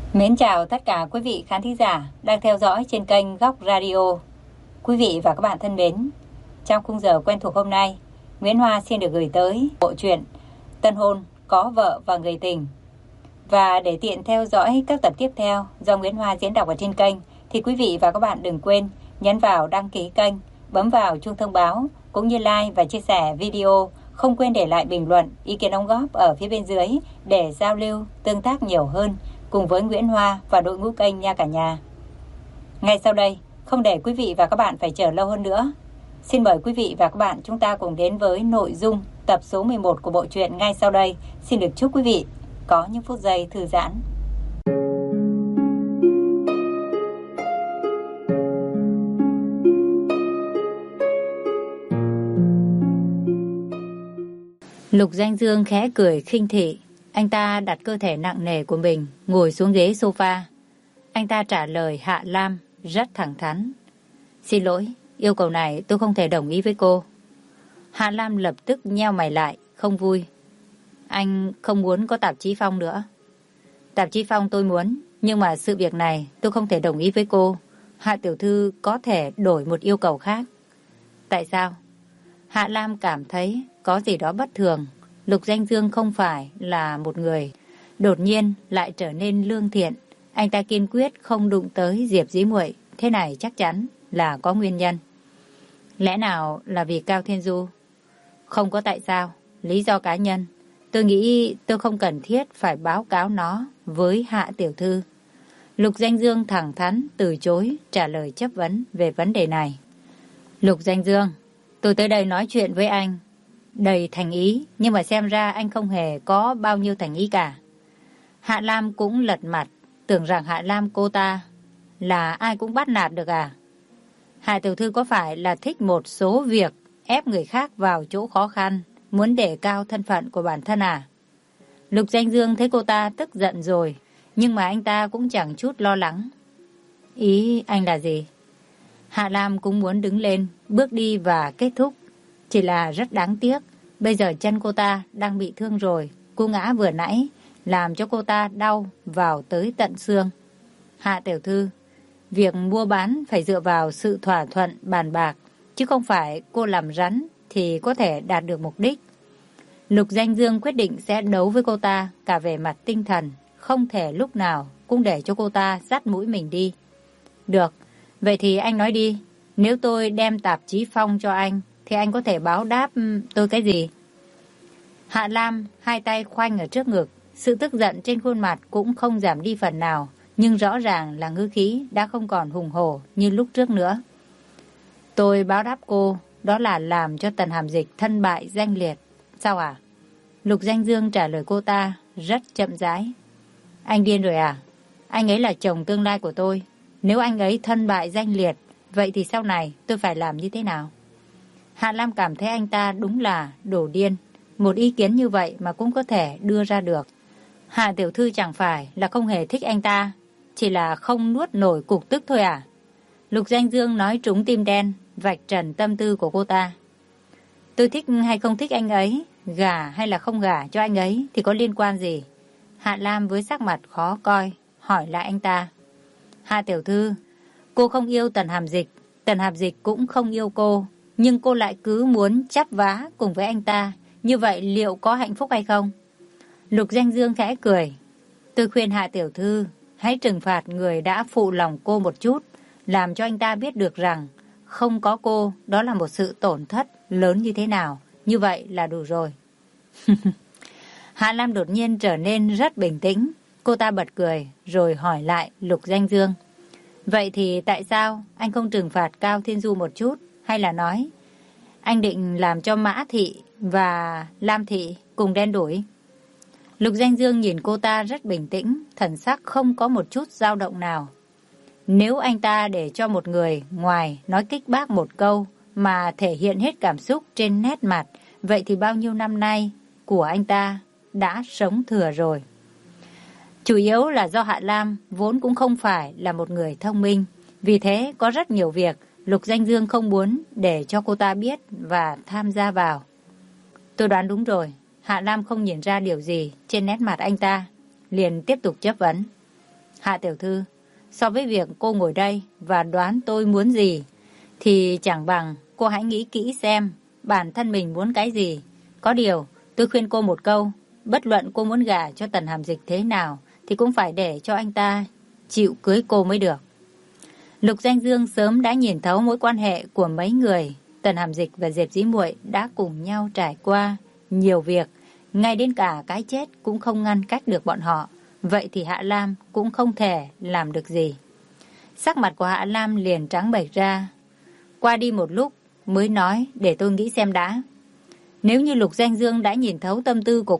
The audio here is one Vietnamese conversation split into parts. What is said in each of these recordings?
Mến chào tất cả quý vị khán thính giả đang theo dõi trên kênh Góc Radio. Quý vị và các bạn thân mến, trong khung giờ quen thuộc hôm nay, Nguyễn Hoa xin được gửi tới bộ truyện Tân hôn có vợ và người tình. Và để tiện theo dõi các tập tiếp theo do Nguyễn Hoa diễn đọc ở trên kênh, thì quý vị và các bạn đừng quên nhấn vào đăng ký kênh, bấm vào chuông thông báo, cũng như like và chia sẻ video. Không quên để lại bình luận, ý kiến đóng góp ở phía bên dưới để giao lưu, tương tác nhiều hơn cùng với Nguyễn Hoa và đội ngũ kênh nha cả nhà. Ngay sau đây, không để quý vị và các bạn phải chờ lâu hơn nữa, xin mời quý vị và các bạn chúng ta cùng đến với nội dung tập số 11 của bộ truyện ngay sau đây. Xin được chúc quý vị có những phút giây thư giãn. Lục Danh Dương khẽ cười khinh thị. Anh ta đặt cơ thể nặng nề của mình ngồi xuống ghế sofa. Anh ta trả lời Hạ Lam rất thẳng thắn. Xin lỗi, yêu cầu này tôi không thể đồng ý với cô. Hạ Lam lập tức nheo mày lại, không vui. Anh không muốn có tạp chí Phong nữa. Tạp chí Phong tôi muốn, nhưng mà sự việc này tôi không thể đồng ý với cô. Hạ tiểu thư có thể đổi một yêu cầu khác. Tại sao? Hạ Lam cảm thấy có gì đó bất thường. Lục Danh Dương không phải là một người đột nhiên lại trở nên lương thiện. Anh ta kiên quyết không đụng tới Diệp Dĩ Muội. Thế này chắc chắn là có nguyên nhân. Lẽ nào là vì Cao Thiên Du? Không có tại sao. Lý do cá nhân. Tôi nghĩ tôi không cần thiết phải báo cáo nó với Hạ tiểu thư. Lục Danh Dương thẳng thắn từ chối trả lời chất vấn về vấn đề này. Lục Danh Dương, tôi tới đây nói chuyện với anh đầy thành ý, nhưng mà xem ra anh không hề có bao nhiêu thành ý cả. Hạ Lam cũng lật mặt, tưởng rằng Hạ Lam cô ta là ai cũng bắt nạt được à? Hạ tiểu thư có phải là thích một số việc ép người khác vào chỗ khó khăn, muốn đề cao thân phận của bản thân à? Lục Danh Dương thấy cô ta tức giận rồi, nhưng mà anh ta cũng chẳng chút lo lắng. Ý anh là gì? Hạ Lam cũng muốn đứng lên, bước đi và kết thúc. Chỉ là rất đáng tiếc, bây giờ chân cô ta đang bị thương rồi. Cú ngã vừa nãy làm cho cô ta đau vào tới tận xương. Hạ tiểu thư, việc mua bán phải dựa vào sự thỏa thuận bàn bạc, chứ không phải cô làm rắn thì có thể đạt được mục đích. Lục Danh Dương quyết định sẽ đấu với cô ta cả về mặt tinh thần, không thể lúc nào cũng để cho cô ta dắt mũi mình đi. Được, vậy thì anh nói đi, nếu tôi đem tạp chí Phong cho anh, thì anh có thể báo đáp tôi cái gì? Hạ Lam hai tay khoanh ở trước ngực, sự tức giận trên khuôn mặt cũng không giảm đi phần nào, nhưng rõ ràng là ngữ khí đã không còn hùng hổ như lúc trước nữa. Tôi báo đáp cô, đó là làm cho Tần Hàm Dịch thân bại danh liệt. Sao à? Lục Danh Dương trả lời cô ta rất chậm rãi. Anh điên rồi à? Anh ấy là chồng tương lai của tôi. Nếu anh ấy thân bại danh liệt, vậy thì sau này tôi phải làm như thế nào? Hạ Lam cảm thấy anh ta đúng là đồ điên. Một ý kiến như vậy mà cũng có thể đưa ra được. Hạ tiểu thư chẳng phải là không hề thích anh ta, chỉ là không nuốt nổi cục tức thôi à? Lục Danh Dương nói trúng tim đen, vạch trần tâm tư của cô ta. Tôi thích hay không thích anh ấy, gả hay là không gả cho anh ấy thì có liên quan gì? Hạ Lam với sắc mặt khó coi hỏi lại anh ta. Hạ tiểu thư, cô không yêu Tần Hàm Dịch, Tần Hàm Dịch cũng không yêu cô, nhưng cô lại cứ muốn chắp vá cùng với anh ta, như vậy liệu có hạnh phúc hay không? Lục Danh Dương khẽ cười. Tôi khuyên Hạ tiểu thư hãy trừng phạt người đã phụ lòng cô một chút, làm cho anh ta biết được rằng không có cô đó là một sự tổn thất lớn như thế nào. Như vậy là đủ rồi. Hạ Lam đột nhiên trở nên rất bình tĩnh. Cô ta bật cười rồi hỏi lại Lục Danh Dương. Vậy thì tại sao anh không trừng phạt Cao Thiên Du một chút? Hay là nói anh định làm cho Mã Thị và Lam Thị cùng đen đủi? Lục Danh Dương nhìn cô ta rất bình tĩnh, thần sắc không có một chút dao động nào. Nếu anh ta để cho một người ngoài nói kích bác một câu mà thể hiện hết cảm xúc trên nét mặt, vậy thì bao nhiêu năm nay của anh ta đã sống thừa rồi. Chủ yếu là do Hạ Lam vốn cũng không phải là một người thông minh, vì thế có rất nhiều việc Lục Danh Dương không muốn để cho cô ta biết và tham gia vào. Tôi đoán đúng rồi. Hạ Lam không nhìn ra điều gì trên nét mặt anh ta, liền tiếp tục chất vấn. Hạ tiểu thư, so với việc cô ngồi đây và đoán tôi muốn gì, thì chẳng bằng cô hãy nghĩ kỹ xem bản thân mình muốn cái gì. Có điều, tôi khuyên cô một câu, bất luận cô muốn gả cho Tần Hàm Dịch thế nào, thì cũng phải để cho anh ta chịu cưới cô mới được. Lục Danh Dương sớm đã nhìn thấu mối quan hệ của mấy người. Tần Hàm Dịch và Diệp Dĩ Muội đã cùng nhau trải qua nhiều việc, ngay đến cả cái chết cũng không ngăn cách được bọn họ. Vậy thì Hạ Lam cũng không thể làm được gì. Sắc mặt của Hạ Lam liền trắng bệch ra. Qua đi một lúc mới nói, để tôi nghĩ xem đã. Nếu như Lục Danh Dương đã nhìn thấu tâm tư của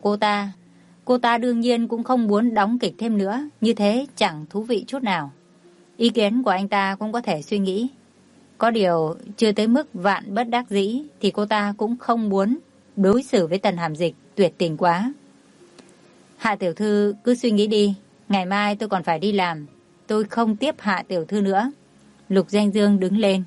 cô ta đương nhiên cũng không muốn đóng kịch thêm nữa, như thế chẳng thú vị chút nào. Ý kiến của anh ta cũng có thể suy nghĩ. Có điều chưa tới mức vạn bất đắc dĩ thì cô ta cũng không muốn đối xử với Tần Hàm Dịch tuyệt tình quá. Hạ tiểu thư cứ suy nghĩ đi, ngày mai tôi còn phải đi làm, tôi không tiếp Hạ tiểu thư nữa. Lục Danh Dương đứng lên.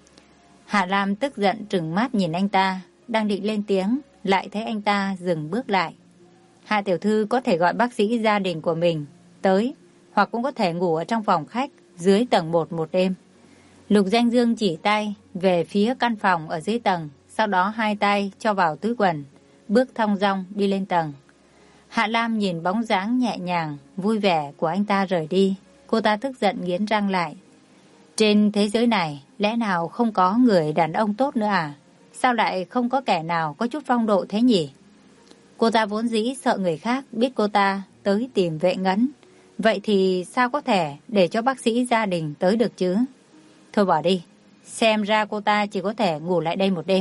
Hạ Lam tức giận trừng mắt nhìn anh ta, đang định lên tiếng, lại thấy anh ta dừng bước lại. Hạ tiểu thư có thể gọi bác sĩ gia đình của mình tới, hoặc cũng có thể ngủ ở trong phòng khách dưới tầng 1 một đêm. Lục Danh Dương chỉ tay về phía căn phòng ở dưới tầng, sau đó hai tay cho vào túi quần, bước thong dong đi lên tầng. Hạ Lam nhìn bóng dáng nhẹ nhàng, vui vẻ của anh ta rời đi. Cô ta tức giận nghiến răng lại. Trên thế giới này, lẽ nào không có người đàn ông tốt nữa à? Sao lại không có kẻ nào có chút phong độ thế nhỉ? Cô ta vốn dĩ sợ người khác biết cô ta tới tìm Vệ Ngấn. Vậy thì sao có thể để cho bác sĩ gia đình tới được chứ? Thôi bỏ đi, xem ra cô ta chỉ có thể ngủ lại đây một đêm.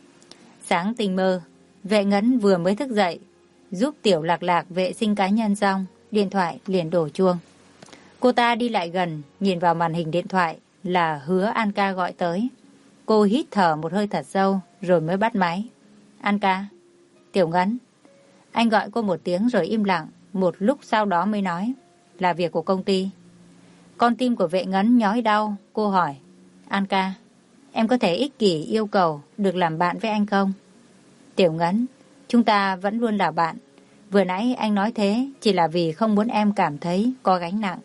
Sáng tinh mơ, Vệ Ngấn vừa mới thức dậy, giúp Tiểu Lạc Lạc vệ sinh cá nhân xong, điện thoại liền đổ chuông. Cô ta đi lại gần, nhìn vào màn hình điện thoại là Hứa An Ca gọi tới. Cô hít thở một hơi thật sâu rồi mới bắt máy. An Ca, Tiểu Ngấn. Anh gọi cô một tiếng rồi im lặng, một lúc sau đó mới nói, là việc của công ty. Con tim của Vệ Ngấn nhói đau, cô hỏi, An Ca, em có thể ích kỷ yêu cầu được làm bạn với anh không? Tiểu Ngấn, chúng ta vẫn luôn là bạn. Vừa nãy anh nói thế chỉ là vì không muốn em cảm thấy có gánh nặng.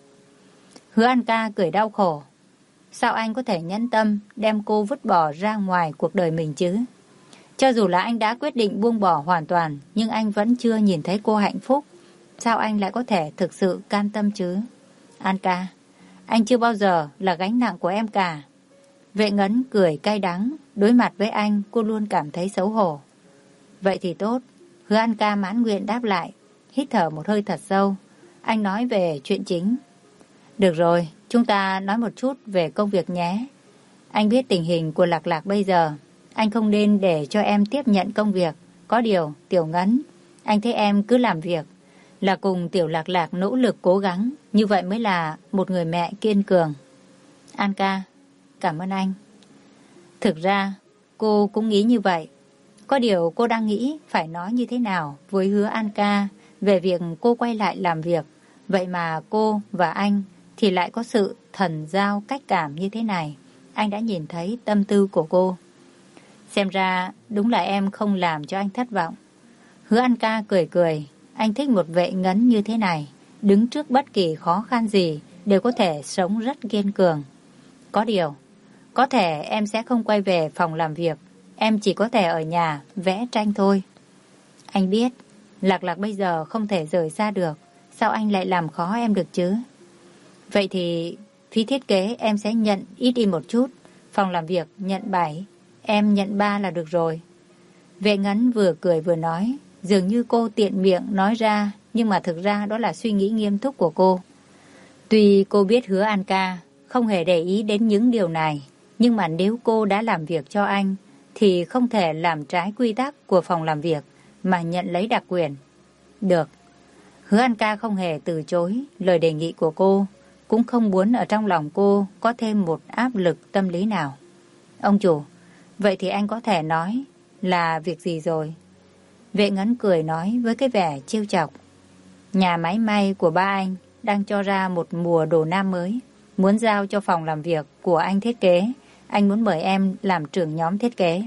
Hứa An Ca cười đau khổ. Sao anh có thể nhẫn tâm đem cô vứt bỏ ra ngoài cuộc đời mình chứ? Cho dù là anh đã quyết định buông bỏ hoàn toàn, nhưng anh vẫn chưa nhìn thấy cô hạnh phúc. Sao anh lại có thể thực sự can tâm chứ? An Ca, anh chưa bao giờ là gánh nặng của em cả. Vệ Ngấn cười cay đắng, đối mặt với anh cô luôn cảm thấy xấu hổ. Vậy thì tốt. Hứa An Ca mãn nguyện đáp lại, hít thở một hơi thật sâu. Anh nói về chuyện chính. Được rồi, chúng ta nói một chút về công việc nhé. Anh biết tình hình của Lạc Lạc bây giờ, anh không nên để cho em tiếp nhận công việc. Có điều, Tiểu Ngấn, anh thấy em cứ làm việc, là cùng Tiểu Lạc Lạc nỗ lực cố gắng, như vậy mới là một người mẹ kiên cường. An Ca, cảm ơn anh. Thực ra, cô cũng nghĩ như vậy. Có điều cô đang nghĩ phải nói như thế nào với Hứa An Ca về việc cô quay lại làm việc. Vậy mà cô và anh thì lại có sự thần giao cách cảm như thế này. Anh đã nhìn thấy tâm tư của cô. Xem ra đúng là em không làm cho anh thất vọng. Hứa An Ca cười cười. Anh thích một Vệ Ngấn như thế này. Đứng trước bất kỳ khó khăn gì đều có thể sống rất kiên cường. Có điều, có thể em sẽ không quay về phòng làm việc. Em chỉ có thể ở nhà vẽ tranh thôi. Anh biết Lạc Lạc bây giờ không thể rời xa được. Sao anh lại làm khó em được chứ? Vậy thì phí thiết kế em sẽ nhận ít đi một chút. Phòng làm việc nhận 7, em nhận 3 là được rồi. Vệ Ngấn vừa cười vừa nói. Dường như cô tiện miệng nói ra, nhưng mà thực ra đó là suy nghĩ nghiêm túc của cô. Tuy cô biết Hứa An Ca không hề để ý đến những điều này, nhưng mà nếu cô đã làm việc cho anh thì không thể làm trái quy tắc của phòng làm việc mà nhận lấy đặc quyền. Được. Hứa An Ca không hề từ chối lời đề nghị của cô, cũng không muốn ở trong lòng cô có thêm một áp lực tâm lý nào. Ông chủ, vậy thì anh có thể nói là việc gì rồi? Vệ Ngấn cười nói với cái vẻ trêu chọc. Nhà máy may của ba anh đang cho ra một mùa đồ nam mới, muốn giao cho phòng làm việc của anh thiết kế. Anh muốn mời em làm trưởng nhóm thiết kế.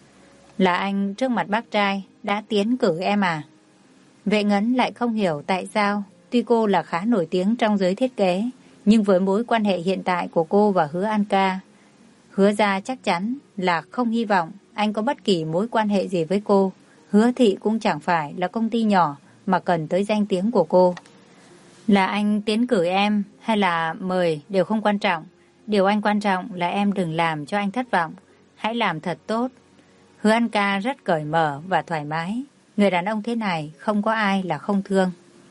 Là anh trước mặt bác trai đã tiến cử em à? Vệ Ngấn lại không hiểu tại sao Tuy cô là khá nổi tiếng trong giới thiết kế, nhưng với mối quan hệ hiện tại của cô và Hứa An Ca, Hứa gia chắc chắn là không hy vọng anh có bất kỳ mối quan hệ gì với cô. Hứa thị cũng chẳng phải là công ty nhỏ mà cần tới danh tiếng của cô. Là anh tiến cử em hay là mời đều không quan trọng. Điều anh quan trọng là em đừng làm cho anh thất vọng. Hãy làm thật tốt. Hứa An Ca rất cởi mở và thoải mái. Người đàn ông thế này không có ai là không thương.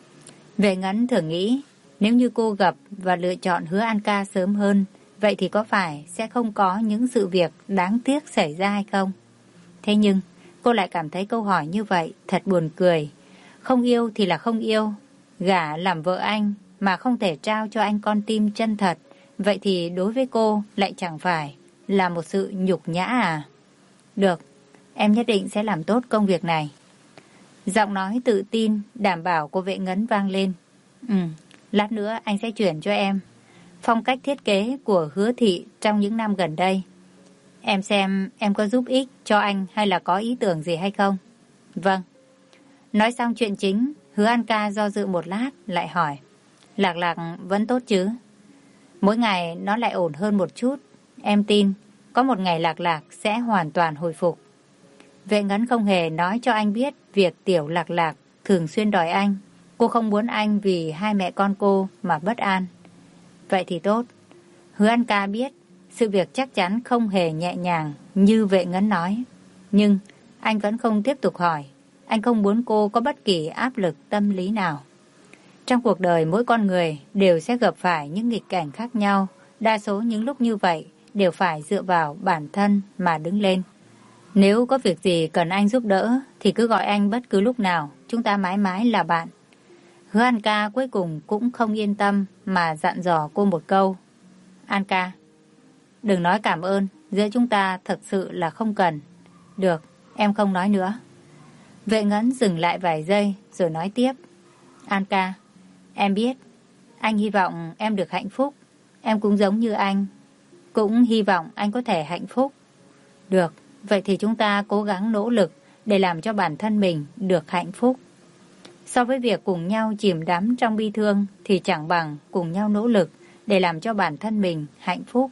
Vệ Ngân thường nghĩ nếu như cô gặp và lựa chọn Hứa An Ca sớm hơn, vậy thì có phải sẽ không có những sự việc đáng tiếc xảy ra hay không? Thế nhưng cô lại cảm thấy câu hỏi như vậy thật buồn cười. Không yêu thì là không yêu. Gả làm vợ anh mà không thể trao cho anh con tim chân thật, vậy thì đối với cô lại chẳng phải là một sự nhục nhã à? Được, em nhất định sẽ làm tốt công việc này. Giọng nói tự tin, đảm bảo của Vệ Ngân vang lên. Lát nữa anh sẽ chuyển cho em phong cách thiết kế của Hứa thị trong những năm gần đây. Em xem em có giúp ích cho anh hay là có ý tưởng gì hay không? Vâng. Nói xong chuyện chính, Hứa An Ca do dự một lát lại hỏi. Lạc Lạc vẫn tốt chứ? Mỗi ngày nó lại ổn hơn một chút. Em tin có một ngày Lạc Lạc sẽ hoàn toàn hồi phục. Vệ Ngân không hề nói cho anh biết việc tiểu Lạc Lạc thường xuyên đòi anh. Cô không muốn anh vì hai mẹ con cô mà bất an. Vậy thì tốt. Hứa An Ca biết sự việc chắc chắn không hề nhẹ nhàng như Vệ Ngân nói. Nhưng anh vẫn không tiếp tục hỏi. Anh không muốn cô có bất kỳ áp lực tâm lý nào. Trong cuộc đời mỗi con người đều sẽ gặp phải những nghịch cảnh khác nhau. Đa số những lúc như vậy đều phải dựa vào bản thân mà đứng lên. Nếu có việc gì cần anh giúp đỡ thì cứ gọi anh bất cứ lúc nào. Chúng ta mãi mãi là bạn. Hứa An Ca cuối cùng cũng không yên tâm mà dặn dò cô một câu. An Ca, đừng nói cảm ơn. Giữa chúng ta thật sự là không cần. Được, em không nói nữa. Vệ Ngân dừng lại vài giây rồi nói tiếp. An Ca, em biết anh hy vọng em được hạnh phúc. Em cũng giống như anh, cũng hy vọng anh có thể hạnh phúc. Được, vậy thì chúng ta cố gắng nỗ lực để làm cho bản thân mình được hạnh phúc. So với việc cùng nhau chìm đắm trong bi thương thì chẳng bằng cùng nhau nỗ lực để làm cho bản thân mình hạnh phúc.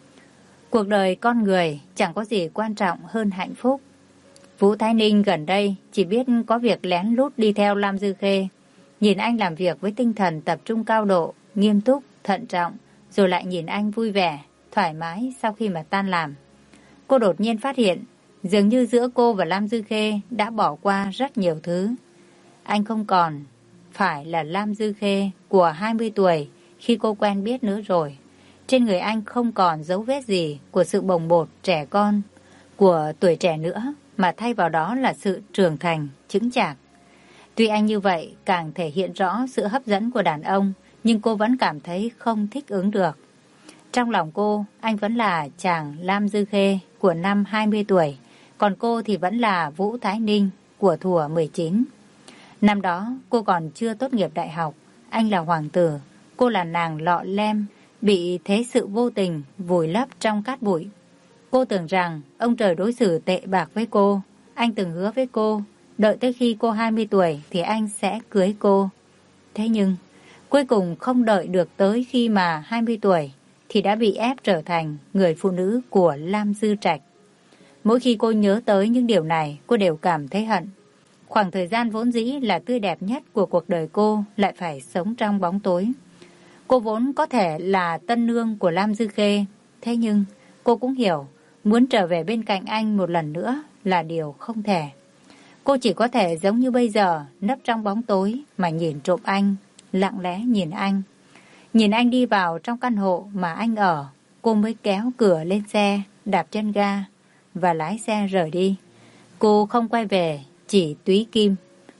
Cuộc đời con người chẳng có gì quan trọng hơn hạnh phúc. Vũ Thái Ninh gần đây chỉ biết có việc lén lút đi theo Lam Dư Khê. Nhìn anh làm việc với tinh thần tập trung cao độ, nghiêm túc, thận trọng, rồi lại nhìn anh vui vẻ, thoải mái sau khi mà tan làm. Cô đột nhiên phát hiện, dường như giữa cô và Lam Dư Khê đã bỏ qua rất nhiều thứ. Anh không còn phải là Lam Dư Khê của 20 tuổi khi cô quen biết nữa rồi. Trên người anh không còn dấu vết gì của sự bồng bột trẻ con, của tuổi trẻ nữa, mà thay vào đó là sự trưởng thành, chững chạc. Tuy anh như vậy càng thể hiện rõ sự hấp dẫn của đàn ông, nhưng cô vẫn cảm thấy không thích ứng được. Trong lòng cô, anh vẫn là chàng Lam Dư Khê của năm 20 tuổi, còn cô thì vẫn là Vũ Thái Ninh của thuở 19. Năm đó, cô còn chưa tốt nghiệp đại học, anh là hoàng tử, cô là nàng lọ lem, bị thế sự vô tình vùi lấp trong cát bụi. Cô tưởng rằng ông trời đối xử tệ bạc với cô, anh từng hứa với cô, đợi tới khi cô 20 tuổi thì anh sẽ cưới cô. Thế nhưng, cuối cùng không đợi được tới khi mà 20 tuổi thì đã bị ép trở thành người phụ nữ của Lam Dư Trạch. Mỗi khi cô nhớ tới những điều này, cô đều cảm thấy hận. Khoảng thời gian vốn dĩ là tươi đẹp nhất của cuộc đời cô lại phải sống trong bóng tối. Cô vốn có thể là tân nương của Lam Dư Khê, thế nhưng cô cũng hiểu muốn trở về bên cạnh anh một lần nữa là điều không thể. Cô chỉ có thể giống như bây giờ, nấp trong bóng tối mà nhìn trộm anh, lặng lẽ nhìn anh. Nhìn anh đi vào trong căn hộ mà anh ở, cô mới kéo cửa lên xe, đạp chân ga và lái xe rời đi. Cô không quay về, chỉ túy kim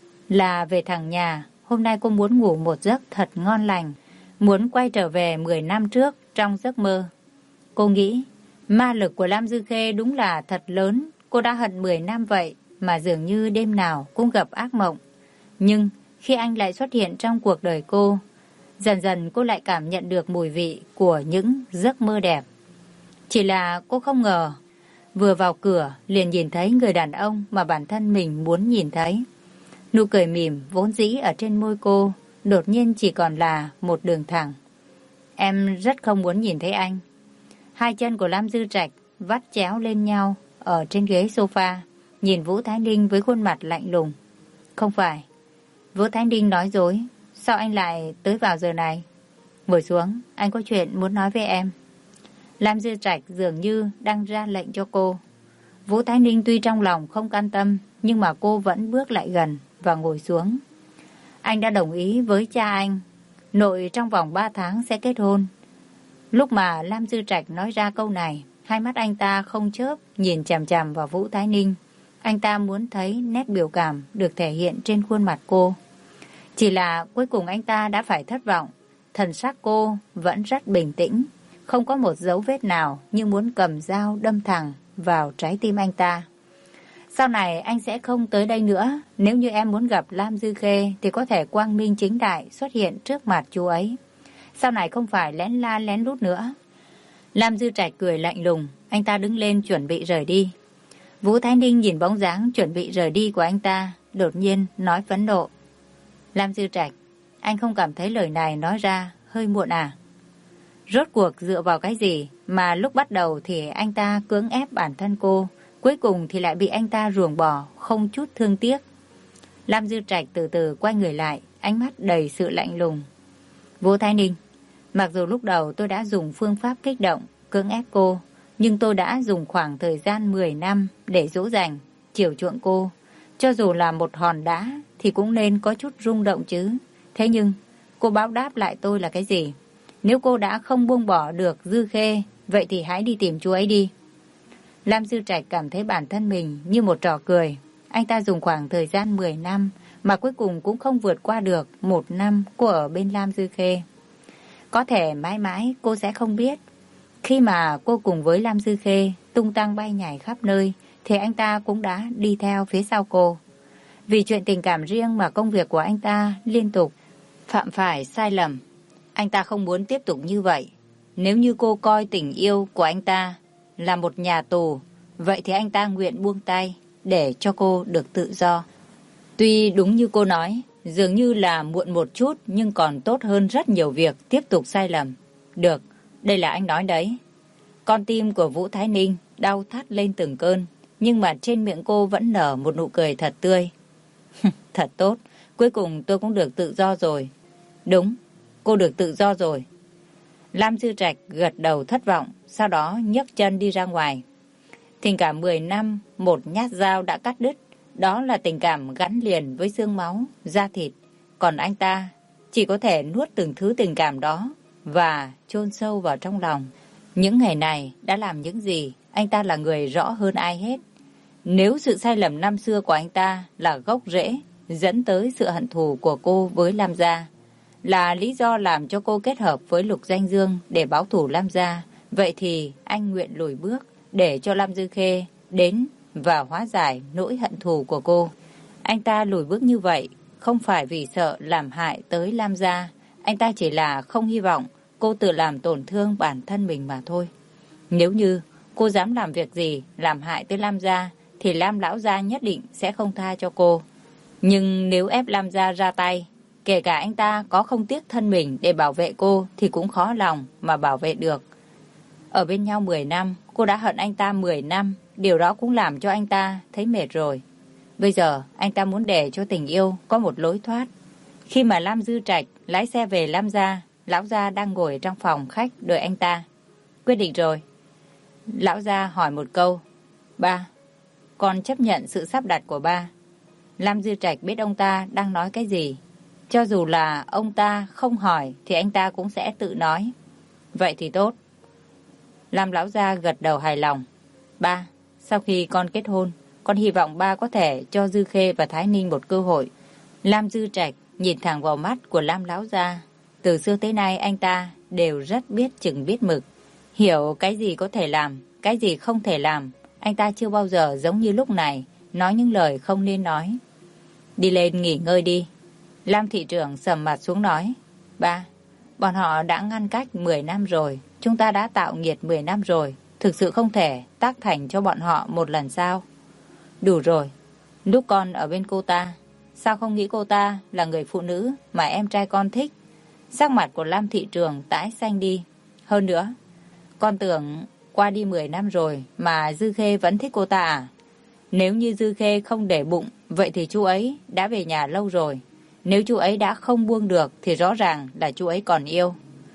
là về thẳng nhà. Hôm nay cô muốn ngủ một giấc thật ngon lành, muốn quay trở về 10 năm trước trong giấc mơ. Cô nghĩ ma lực của Lam Dư Khê đúng là thật lớn. Cô đã hận 10 năm vậy mà dường như đêm nào cũng gặp ác mộng. Nhưng khi anh lại xuất hiện trong cuộc đời cô, dần dần cô lại cảm nhận được mùi vị của những giấc mơ đẹp. Chỉ là cô không ngờ, vừa vào cửa liền nhìn thấy người đàn ông mà bản thân mình muốn nhìn thấy. Nụ cười mỉm vốn dĩ ở trên môi cô đột nhiên chỉ còn là một đường thẳng. Em rất không muốn nhìn thấy anh. Hai chân của Lam Dư Trạch vắt chéo lên nhau ở trên ghế sofa, nhìn Vũ Thái Ninh với khuôn mặt lạnh lùng. Không phải. Vũ Thái Ninh nói dối. Sao anh lại tới vào giờ này? Ngồi xuống, anh có chuyện muốn nói với em. Lam Dư Trạch dường như đang ra lệnh cho cô. Vũ Thái Ninh tuy trong lòng không can tâm, nhưng mà cô vẫn bước lại gần và ngồi xuống. Anh đã đồng ý với cha anh, nội trong vòng 3 tháng sẽ kết hôn. Lúc mà Lam Dư Trạch nói ra câu này, hai mắt anh ta không chớp nhìn chằm chằm vào Vũ Thái Ninh. Anh ta muốn thấy nét biểu cảm được thể hiện trên khuôn mặt cô. Chỉ là cuối cùng anh ta đã phải thất vọng. Thần sắc cô vẫn rất bình tĩnh, không có một dấu vết nào như muốn cầm dao đâm thẳng vào trái tim anh ta. Sau này anh sẽ không tới đây nữa. Nếu như em muốn gặp Lam Dư Khê thì có thể quang minh chính đại xuất hiện trước mặt chú ấy. Sau này không phải lén la lén lút nữa. Lam Dư Trạch cười lạnh lùng. Anh ta đứng lên chuẩn bị rời đi. Vũ Thái Ninh nhìn bóng dáng chuẩn bị rời đi của anh ta, đột nhiên nói phẫn nộ. Lam Dư Trạch, anh không cảm thấy lời này nói ra hơi muộn à? Rốt cuộc dựa vào cái gì mà lúc bắt đầu thì anh ta cưỡng ép bản thân cô, cuối cùng thì lại bị anh ta ruồng bỏ, không chút thương tiếc. Lam Dư Trạch từ từ quay người lại, ánh mắt đầy sự lạnh lùng. Vũ Thái Ninh, mặc dù lúc đầu tôi đã dùng phương pháp kích động, cưỡng ép cô, nhưng tôi đã dùng khoảng thời gian 10 năm để dỗ dành, chiều chuộng cô. Cho dù là một hòn đá thì cũng nên có chút rung động chứ. Thế nhưng, cô báo đáp lại tôi là cái gì? Nếu cô đã không buông bỏ được Dư Khê, vậy thì hãy đi tìm chú ấy đi. Lam Dư Trạch cảm thấy bản thân mình như một trò cười. Anh ta dùng khoảng thời gian 10 năm mà cuối cùng cũng không vượt qua được 1 năm cô ở bên Lam Dư Khê. Có thể mãi mãi cô sẽ không biết. Khi mà cô cùng với Lam Dư Khê tung tăng bay nhảy khắp nơi thì anh ta cũng đã đi theo phía sau cô. Vì chuyện tình cảm riêng mà công việc của anh ta liên tục phạm phải sai lầm. Anh ta không muốn tiếp tục như vậy. Nếu như cô coi tình yêu của anh ta là một nhà tù, vậy thì anh ta nguyện buông tay để cho cô được tự do. Tuy đúng như cô nói, dường như là muộn một chút nhưng còn tốt hơn rất nhiều việc tiếp tục sai lầm. Được, đây là anh nói đấy. Con tim của Vũ Thái Ninh đau thắt lên từng cơn, nhưng mà trên miệng cô vẫn nở một nụ cười thật tươi. Thật tốt, cuối cùng tôi cũng được tự do rồi. Đúng, cô được tự do rồi. Lam Dư Trạch gật đầu thất vọng, sau đó nhấc chân đi ra ngoài. Tình cảm 10 năm, một nhát dao đã cắt đứt. Đó là tình cảm gắn liền với xương máu, da thịt. Còn anh ta chỉ có thể nuốt từng thứ tình cảm đó và chôn sâu vào trong lòng. Những ngày này đã làm những gì, anh ta là người rõ hơn ai hết. Nếu sự sai lầm năm xưa của anh ta là gốc rễ dẫn tới sự hận thù của cô với Lam gia, là lý do làm cho cô kết hợp với Lục Danh Dương để báo thù Lam gia, vậy thì anh nguyện lùi bước để cho Lam Dư Khê đến và hóa giải nỗi hận thù của cô. Anh ta lùi bước như vậy không phải vì sợ làm hại tới Lam gia, anh ta chỉ là không hy vọng cô tự làm tổn thương bản thân mình mà thôi. Nếu như cô dám làm việc gì làm hại tới Lam gia thì Lam lão gia nhất định sẽ không tha cho cô. Nhưng nếu ép Lam gia ra tay, kể cả anh ta có không tiếc thân mình để bảo vệ cô thì cũng khó lòng mà bảo vệ được. Ở bên nhau 10 năm, cô đã hận anh ta 10 năm, điều đó cũng làm cho anh ta thấy mệt rồi. Bây giờ, anh ta muốn để cho tình yêu có một lối thoát. Khi mà Lam Dư Trạch lái xe về Lam gia, lão gia đang ngồi trong phòng khách đợi anh ta. Quyết định rồi. Lão gia hỏi một câu. Ba, con chấp nhận sự sắp đặt của ba. Lam Dư Trạch biết ông ta đang nói cái gì. Cho dù là ông ta không hỏi thì anh ta cũng sẽ tự nói. Vậy thì tốt. Lam lão gia gật đầu hài lòng. Ba, sau khi con kết hôn, con hy vọng ba có thể cho Dư Khê và Thái Ninh một cơ hội. Lam Dư Trạch nhìn thẳng vào mắt của Lam lão gia. Từ xưa tới nay anh ta đều rất biết chừng biết mực. Hiểu cái gì có thể làm, cái gì không thể làm. Anh ta chưa bao giờ giống như lúc này nói những lời không nên nói. Đi lên nghỉ ngơi đi. Lam thị trưởng sầm mặt xuống nói. Ba, bọn họ đã ngăn cách 10 năm rồi. Chúng ta đã tạo nghiệt 10 năm rồi. Thực sự không thể tác thành cho bọn họ một lần sao? Đủ rồi. Lúc con ở bên cô ta, sao không nghĩ cô ta là người phụ nữ mà em trai con thích? Sắc mặt của Lam thị trường tái xanh đi. Hơn nữa, con tưởng qua đi 10 năm rồi mà Dư Khê vẫn thích cô ta à? Nếu như Dư Khê không để bụng, vậy thì chú ấy đã về nhà lâu rồi. Nếu chú ấy đã không buông được thì rõ ràng là chú ấy còn yêu.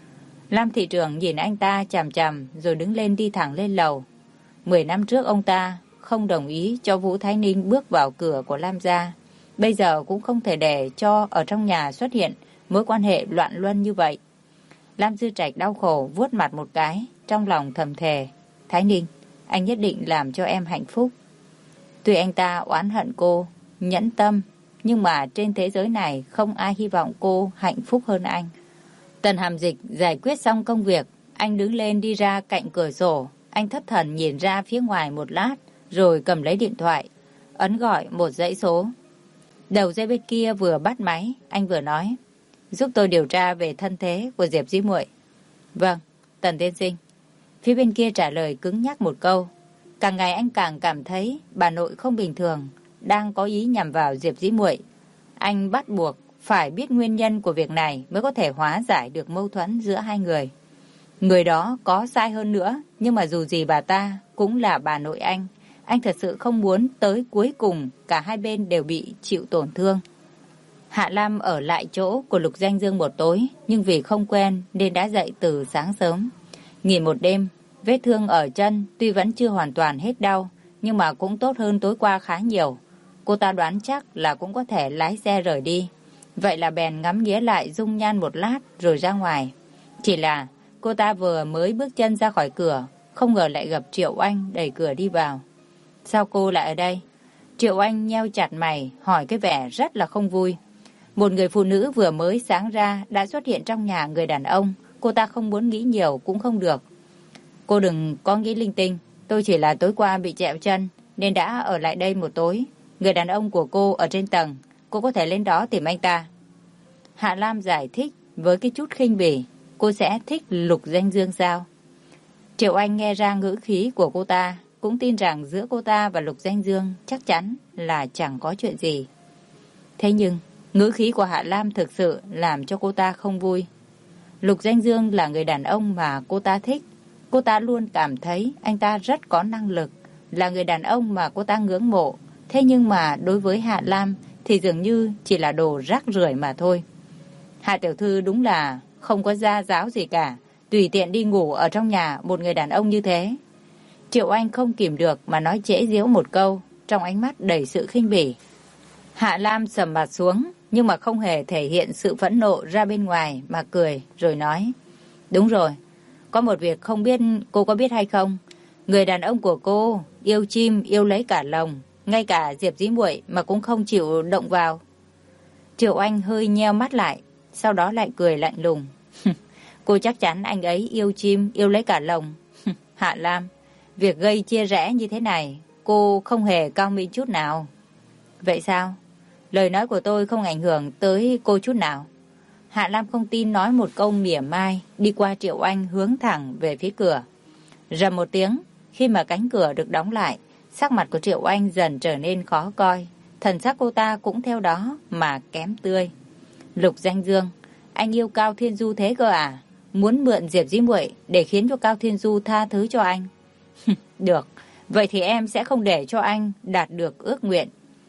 Lam thị trường nhìn anh ta chằm chằm rồi đứng lên đi thẳng lên lầu. 10 năm trước ông ta không đồng ý cho Vũ Thái Ninh bước vào cửa của Lam gia. Bây giờ cũng không thể để cho ở trong nhà xuất hiện mối quan hệ loạn luân như vậy. Lam Dư Trạch đau khổ vuốt mặt một cái, trong lòng thầm thề. Thái Ninh, anh nhất định làm cho em hạnh phúc. Tuy anh ta oán hận cô, nhẫn tâm, nhưng mà trên thế giới này không ai hy vọng cô hạnh phúc hơn anh. Tần Hàm Dịch giải quyết xong công việc, anh đứng lên đi ra cạnh cửa sổ. Anh thất thần nhìn ra phía ngoài một lát, rồi cầm lấy điện thoại, ấn gọi một dãy số. Đầu dây bên kia vừa bắt máy, anh vừa nói, giúp tôi điều tra về thân thế của Diệp Dĩ Muội. Vâng, Tần tiên sinh. Phía bên kia trả lời cứng nhắc một câu. Càng ngày anh càng cảm thấy bà nội không bình thường, đang có ý nhằm vào Diệp Dĩ Muội. Anh bắt buộc phải biết nguyên nhân của việc này mới có thể hóa giải được mâu thuẫn giữa hai người. Người đó có sai hơn nữa, nhưng mà dù gì bà ta cũng là bà nội anh. Anh thật sự không muốn tới cuối cùng cả hai bên đều bị chịu tổn thương. Hạ Lam ở lại chỗ của Lục Danh Dương một tối, nhưng vì không quen nên đã dậy từ sáng sớm. Nghỉ một đêm, vết thương ở chân tuy vẫn chưa hoàn toàn hết đau, nhưng mà cũng tốt hơn tối qua khá nhiều. Cô ta đoán chắc là cũng có thể lái xe rời đi. Vậy là bèn ngắm nghía lại dung nhan một lát rồi ra ngoài. Chỉ là cô ta vừa mới bước chân ra khỏi cửa, không ngờ lại gặp Triệu Anh đẩy cửa đi vào. Sao cô lại ở đây? Triệu Anh nheo chặt mày, hỏi cái vẻ rất là không vui. Một người phụ nữ vừa mới sáng ra đã xuất hiện trong nhà người đàn ông, cô ta không muốn nghĩ nhiều cũng không được. Cô đừng có nghĩ linh tinh, tôi chỉ là tối qua bị trẹo chân nên đã ở lại đây một tối. Người đàn ông của cô ở trên tầng, cô có thể lên đó tìm anh ta. Hạ Lam giải thích với cái chút khinh bỉ, cô sẽ thích Lục Danh Dương sao? Triệu Anh nghe ra ngữ khí của cô ta, cũng tin rằng giữa cô ta và Lục Danh Dương chắc chắn là chẳng có chuyện gì. Thế nhưng, ngữ khí của Hạ Lam thực sự làm cho cô ta không vui. Lục Danh Dương là người đàn ông mà cô ta thích. Cô ta luôn cảm thấy anh ta rất có năng lực, là người đàn ông mà cô ta ngưỡng mộ. Thế nhưng mà đối với Hạ Lam thì dường như chỉ là đồ rác rưởi mà thôi. Hạ tiểu thư đúng là không có gia giáo gì cả, tùy tiện đi ngủ ở trong nhà một người đàn ông như thế. Triệu Anh không kìm được mà nói trễ giễu một câu, trong ánh mắt đầy sự khinh bỉ. Hạ Lam sầm mặt xuống, nhưng mà không hề thể hiện sự phẫn nộ ra bên ngoài mà cười rồi nói. Đúng rồi, có một việc không biết cô có biết hay không? Người đàn ông của cô yêu chim yêu lấy cả lòng, ngay cả Diệp Dĩ Muội mà cũng không chịu động vào. Triệu Anh hơi nheo mắt lại, sau đó lại cười lạnh lùng. Cô chắc chắn anh ấy yêu chim yêu lấy cả lòng. Hạ Lam, việc gây chia rẽ như thế này cô không hề cao minh chút nào. Vậy sao? Lời nói của tôi không ảnh hưởng tới cô chút nào. Hạ Lam không tin nói một câu mỉa mai, đi qua Triệu Anh hướng thẳng về phía cửa. Rầm một tiếng, khi mà cánh cửa được đóng lại, sắc mặt của Triệu Anh dần trở nên khó coi. Thần sắc cô ta cũng theo đó mà kém tươi. Lục Danh Dương, anh yêu Cao Thiên Du thế cơ à? Muốn mượn Diệp Dĩ Muội để khiến cho Cao Thiên Du tha thứ cho anh? Được, vậy thì em sẽ không để cho anh đạt được ước nguyện.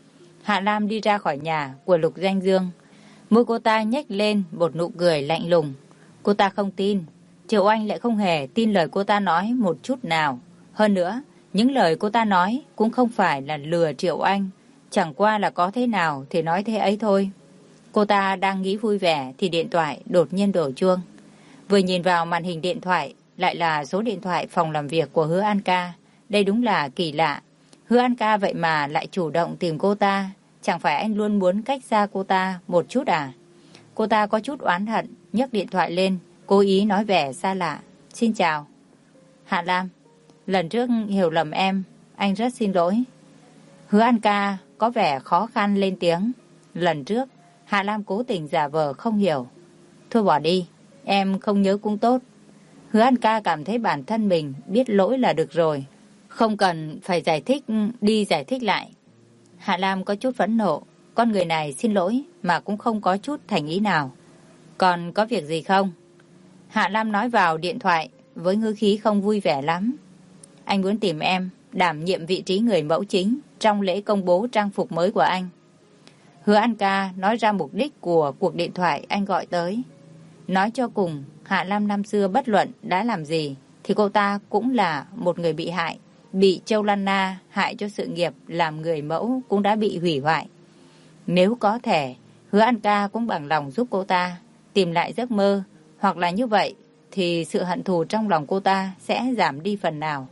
Hạ Lam đi ra khỏi nhà của Lục Danh Dương. Môi cô ta nhếch lên một nụ cười lạnh lùng. Cô ta không tin. Triệu Anh lại không hề tin lời cô ta nói một chút nào. Hơn nữa, những lời cô ta nói cũng không phải là lừa Triệu Anh. Chẳng qua là có thế nào thì nói thế ấy thôi. Cô ta đang nghĩ vui vẻ thì điện thoại đột nhiên đổ chuông. Vừa nhìn vào màn hình điện thoại lại là số điện thoại phòng làm việc của Hứa An Ca. Đây đúng là kỳ lạ. Hứa An Ca vậy mà lại chủ động tìm cô ta. Chẳng phải anh luôn muốn cách xa cô ta một chút à? Cô ta có chút oán hận, nhấc điện thoại lên, cố ý nói vẻ xa lạ. Xin chào. Hạ Lam, lần trước hiểu lầm em, anh rất xin lỗi. Hứa An Ca có vẻ khó khăn lên tiếng. Lần trước, Hạ Lam cố tình giả vờ không hiểu. Thôi bỏ đi, em không nhớ cũng tốt. Hứa An Ca cảm thấy bản thân mình biết lỗi là được rồi. Không cần phải giải thích đi giải thích lại. Hạ Lam có chút phẫn nộ. con người này xin lỗi mà cũng không có chút thành ý nào. Còn có việc gì không? Hạ Lam nói vào điện thoại với ngữ khí không vui vẻ lắm. Anh muốn tìm em đảm nhiệm vị trí người mẫu chính trong lễ công bố trang phục mới của anh. Hứa An Ca nói ra mục đích của cuộc điện thoại anh gọi tới. Nói cho cùng, Hạ Lam năm xưa bất luận đã làm gì thì cô ta cũng là một người bị hại. Bị Châu Lan Na hại cho sự nghiệp làm người mẫu cũng đã bị hủy hoại. Nếu có thể, Hứa An Ca cũng bằng lòng giúp cô ta tìm lại giấc mơ, hoặc là như vậy thì sự hận thù trong lòng cô ta sẽ giảm đi phần nào.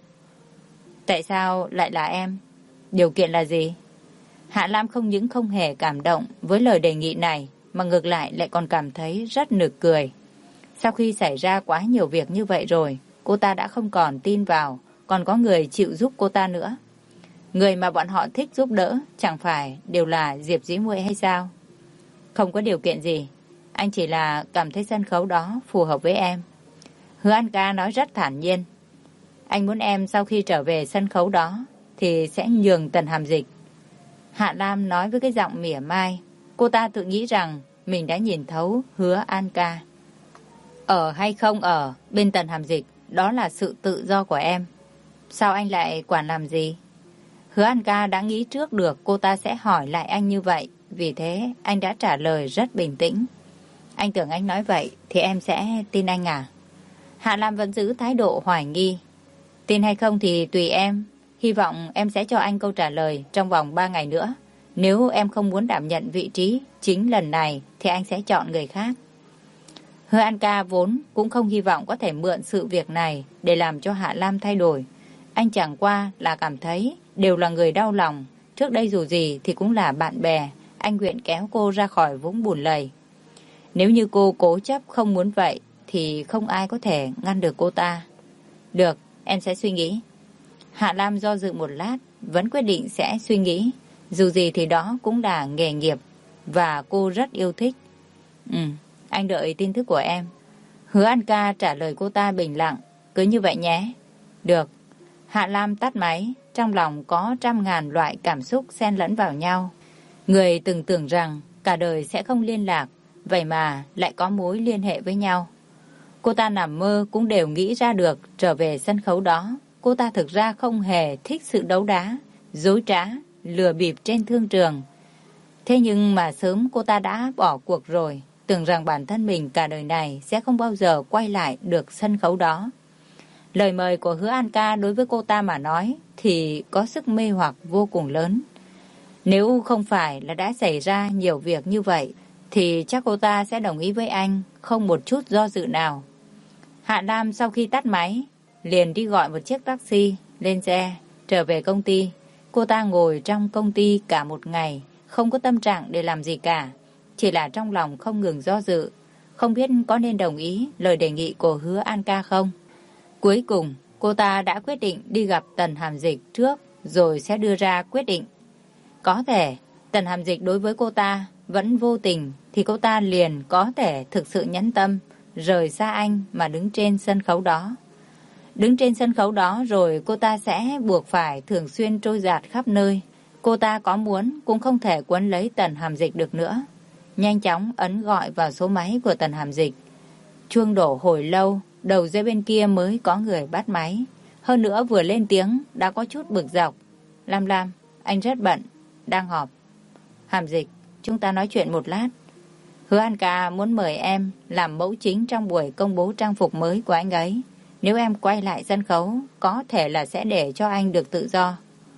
Tại sao lại là em? Điều kiện là gì? Hạ Lam không những không hề cảm động với lời đề nghị này, mà ngược lại còn cảm thấy rất nực cười. Sau khi xảy ra quá nhiều việc như vậy rồi, cô ta đã không còn tin vào còn có người chịu giúp cô ta nữa. Người mà bọn họ thích giúp đỡ chẳng phải đều là Diệp Dĩ Muội hay sao? Không có điều kiện gì, anh chỉ là cảm thấy sân khấu đó phù hợp với em. Hứa An Ca nói rất thản nhiên. Anh muốn em sau khi trở về sân khấu đó thì sẽ nhường Tần Hàm Dịch. Hạ Lam nói với cái giọng mỉa mai. Cô ta tự nghĩ rằng mình đã nhìn thấu Hứa An Ca. Ở hay không ở bên Tần Hàm Dịch, đó là sự tự do của em. Sao anh lại quản làm gì? Hứa An Ca đã nghĩ trước được cô ta sẽ hỏi lại anh như vậy. Vì thế anh đã trả lời rất bình tĩnh. Anh tưởng anh nói vậy thì em sẽ tin anh à? Hạ Lam vẫn giữ thái độ hoài nghi. Tin hay không thì tùy em. Hy vọng em sẽ cho anh câu trả lời trong vòng 3 ngày nữa. Nếu em không muốn đảm nhận vị trí chính lần này thì anh sẽ chọn người khác. Hứa An Ca vốn cũng không hy vọng có thể mượn sự việc này để làm cho Hạ Lam thay đổi. Anh chẳng qua là cảm thấy đều là người đau lòng. Trước đây dù gì thì cũng là bạn bè. Anh nguyện kéo cô ra khỏi vũng bùn lầy. Nếu như cô cố chấp không muốn vậy thì không ai có thể ngăn được cô ta. Được, em sẽ suy nghĩ. Hạ Lam do dự một lát, vẫn quyết định sẽ suy nghĩ. Dù gì thì đó cũng là nghề nghiệp và cô rất yêu thích. Anh đợi tin tức của em. Hứa An Ca trả lời cô ta bình lặng. Cứ như vậy nhé. Được. Hạ Lam tắt máy. Trong lòng có trăm ngàn loại cảm xúc xen lẫn vào nhau. Người từng tưởng rằng cả đời sẽ không liên lạc, vậy mà lại có mối liên hệ với nhau. Cô ta nằm mơ cũng đều nghĩ ra được trở về sân khấu đó. Cô ta thực ra không hề thích sự đấu đá, dối trá, lừa bịp trên thương trường. Thế nhưng mà sớm cô ta đã bỏ cuộc rồi, tưởng rằng bản thân mình cả đời này sẽ không bao giờ quay lại được sân khấu đó. Lời mời của Hứa An Ca đối với cô ta mà nói thì có sức mê hoặc vô cùng lớn. Nếu không phải là đã xảy ra nhiều việc như vậy thì chắc cô ta sẽ đồng ý với anh, không một chút do dự nào. Hạ Lam sau khi tắt máy liền đi gọi một chiếc taxi, lên xe, trở về công ty. Cô ta ngồi trong công ty cả một ngày, không có tâm trạng để làm gì cả. Chỉ là trong lòng không ngừng do dự, không biết có nên đồng ý lời đề nghị của Hứa An Ca không. Cuối cùng, cô ta đã quyết định đi gặp Tần Hàm Dịch trước, rồi sẽ đưa ra quyết định. Có thể, Tần Hàm Dịch đối với cô ta vẫn vô tình, thì cô ta liền có thể thực sự nhẫn tâm, rời xa anh mà đứng trên sân khấu đó. Đứng trên sân khấu đó rồi cô ta sẽ buộc phải thường xuyên trôi dạt khắp nơi. Cô ta có muốn cũng không thể quấn lấy Tần Hàm Dịch được nữa. Nhanh chóng ấn gọi vào số máy của Tần Hàm Dịch. Chuông đổ hồi lâu, đầu dây bên kia mới có người bắt máy. Hơn nữa vừa lên tiếng đã có chút bực dọc. Lam, anh rất bận, đang họp. Hàm Dịch, chúng ta nói chuyện một lát. Hứa An Ca muốn mời em làm mẫu chính trong buổi công bố trang phục mới của anh ấy. Nếu em quay lại sân khấu, có thể là sẽ để cho anh được tự do.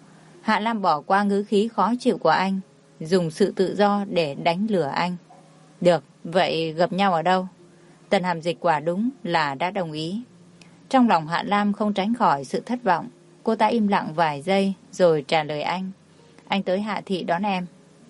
Hạ Lam bỏ qua ngữ khí khó chịu của anh, dùng sự tự do để đánh lừa anh. Được, vậy gặp nhau ở đâu? Tần Hàm Dịch quả đúng là đã đồng ý. Trong lòng Hạ Lam không tránh khỏi sự thất vọng. Cô ta im lặng vài giây rồi trả lời anh. Anh tới Hạ Thị đón em.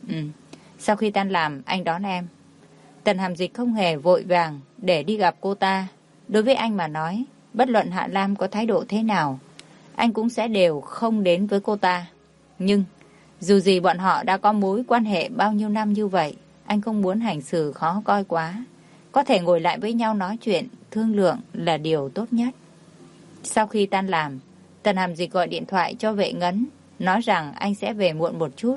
Sau khi tan làm anh đón em. Tần Hàm Dịch không hề vội vàng để đi gặp cô ta. Đối với anh mà nói, bất luận Hạ Lam có thái độ thế nào, anh cũng sẽ đều không đến với cô ta. Nhưng dù gì bọn họ đã có mối quan hệ bao nhiêu năm như vậy, anh không muốn hành xử khó coi quá. Có thể ngồi lại với nhau nói chuyện, thương lượng là điều tốt nhất. Sau khi tan làm, Tần Hàm Dịch gọi điện thoại cho Vệ Ngấn, nói rằng anh sẽ về muộn một chút.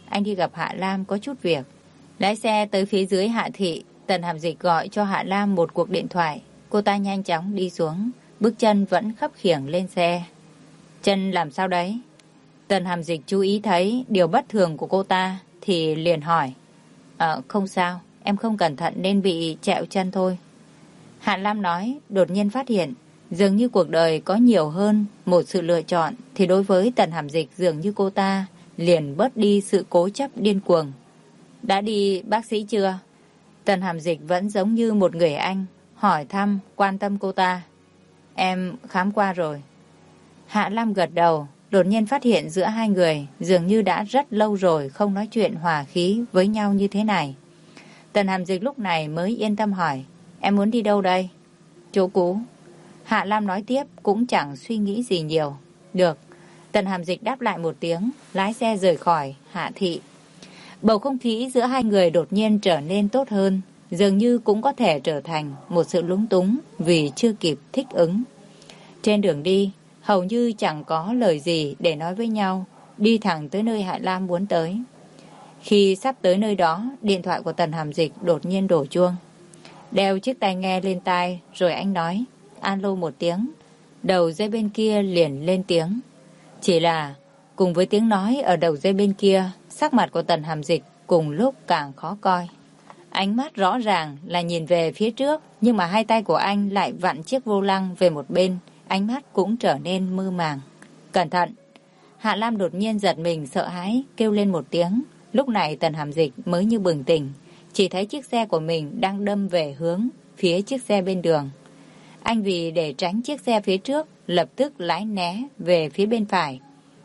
anh đi gặp Hạ Lam có chút việc. Lái xe tới phía dưới Hạ Thị, Tần Hàm Dịch gọi cho Hạ Lam một cuộc điện thoại. Cô ta nhanh chóng đi xuống, bước chân vẫn khấp khiễng lên xe. Chân làm sao đấy? Tần Hàm Dịch chú ý thấy điều bất thường của cô ta thì liền hỏi. Không sao, em không cẩn thận nên bị trẹo chân thôi. Hạ Lam nói, đột nhiên phát hiện dường như cuộc đời có nhiều hơn một sự lựa chọn, thì đối với Tần Hàm Dịch dường như cô ta liền bớt đi sự cố chấp điên cuồng. Đã đi bác sĩ chưa? Tần Hàm Dịch vẫn giống như một người anh, hỏi thăm, quan tâm cô ta. Em khám qua rồi. Hạ Lam gật đầu, đột nhiên phát hiện giữa hai người dường như đã rất lâu rồi không nói chuyện hòa khí với nhau như thế này. Tần Hàm Dịch lúc này mới yên tâm hỏi, em muốn đi đâu đây? Chỗ cũ. Hạ Lam nói tiếp cũng chẳng suy nghĩ gì nhiều. Được. Tần Hàm Dịch đáp lại một tiếng, lái xe rời khỏi Hạ Thị. Bầu không khí giữa hai người đột nhiên trở nên tốt hơn, dường như cũng có thể trở thành một sự lúng túng vì chưa kịp thích ứng. Trên đường đi, hầu như chẳng có lời gì để nói với nhau, đi thẳng tới nơi Hạ Lam muốn tới. Khi sắp tới nơi đó, điện thoại của Tần Hàm Dịch đột nhiên đổ chuông. Đeo chiếc tai nghe lên tai, rồi anh nói, alo một tiếng. Đầu dây bên kia liền lên tiếng. Chỉ là, cùng với tiếng nói ở đầu dây bên kia, sắc mặt của Tần Hàm Dịch cùng lúc càng khó coi. Ánh mắt rõ ràng là nhìn về phía trước, nhưng mà hai tay của anh lại vặn chiếc vô lăng về một bên, ánh mắt cũng trở nên mơ màng. Cẩn thận! Hạ Lam đột nhiên giật mình sợ hãi, kêu lên một tiếng. Lúc này Tần Hàm Dịch mới như bừng tỉnh, chỉ thấy chiếc xe của mình đang đâm về hướng phía chiếc xe bên đường. Anh vì để tránh chiếc xe phía trước, lập tức lái né về phía bên phải.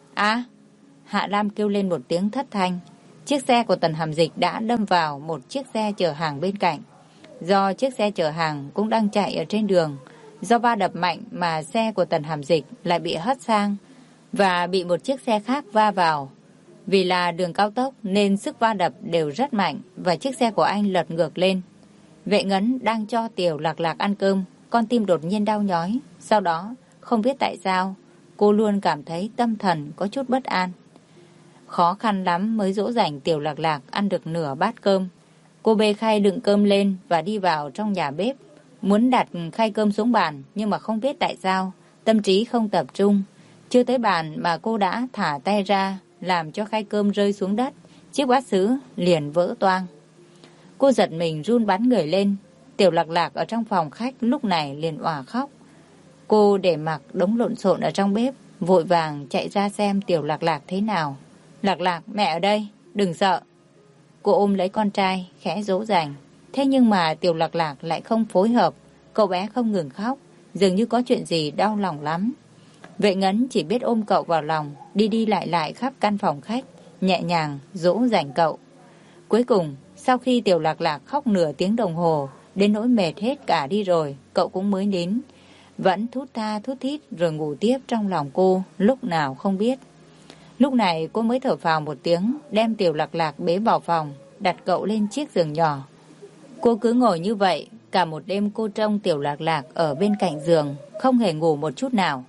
Hạ Lam kêu lên một tiếng thất thanh. Chiếc xe của Tần Hàm Dịch đã đâm vào một chiếc xe chở hàng bên cạnh. Do chiếc xe chở hàng cũng đang chạy ở trên đường, do va đập mạnh mà xe của Tần Hàm Dịch lại bị hất sang và bị một chiếc xe khác va vào. Vì là đường cao tốc nên sức va đập đều rất mạnh và chiếc xe của anh lật ngược lên. Vệ Ngấn đang cho Tiểu Lạc Lạc ăn cơm, con tim đột nhiên đau nhói. Sau đó, không biết tại sao, cô luôn cảm thấy tâm thần có chút bất an. Khó khăn lắm mới dỗ dành Tiểu Lạc Lạc ăn được nửa bát cơm. Cô bê khay đựng cơm lên và đi vào trong nhà bếp. Muốn đặt khay cơm xuống bàn, nhưng mà không biết tại sao, tâm trí không tập trung. Chưa tới bàn mà cô đã thả tay ra, làm cho khay cơm rơi xuống đất. Chiếc bát sứ liền vỡ toang. Cô giật mình run bắn người lên. Tiểu Lạc Lạc ở trong phòng khách lúc này liền òa khóc. Cô để mặc đống lộn xộn ở trong bếp, vội vàng chạy ra xem Tiểu Lạc Lạc thế nào. Lạc Lạc, mẹ ở đây, đừng sợ. Cô ôm lấy con trai, khẽ dỗ dành. Thế nhưng mà Tiểu Lạc Lạc lại không phối hợp. Cậu bé không ngừng khóc, dường như có chuyện gì đau lòng lắm. Vệ Ngấn chỉ biết ôm cậu vào lòng, đi đi lại lại khắp căn phòng khách, nhẹ nhàng dỗ dành cậu. Cuối cùng, sau khi Tiểu Lạc Lạc khóc nửa tiếng đồng hồ, đến nỗi mệt hết cả đi rồi, cậu cũng mới đến. Vẫn thút tha thút thít rồi ngủ tiếp trong lòng cô, lúc nào không biết. Lúc này cô mới thở phào một tiếng, đem Tiểu Lạc Lạc bế vào phòng, đặt cậu lên chiếc giường nhỏ. Cô cứ ngồi như vậy, cả một đêm cô trông Tiểu Lạc Lạc ở bên cạnh giường, không hề ngủ một chút nào.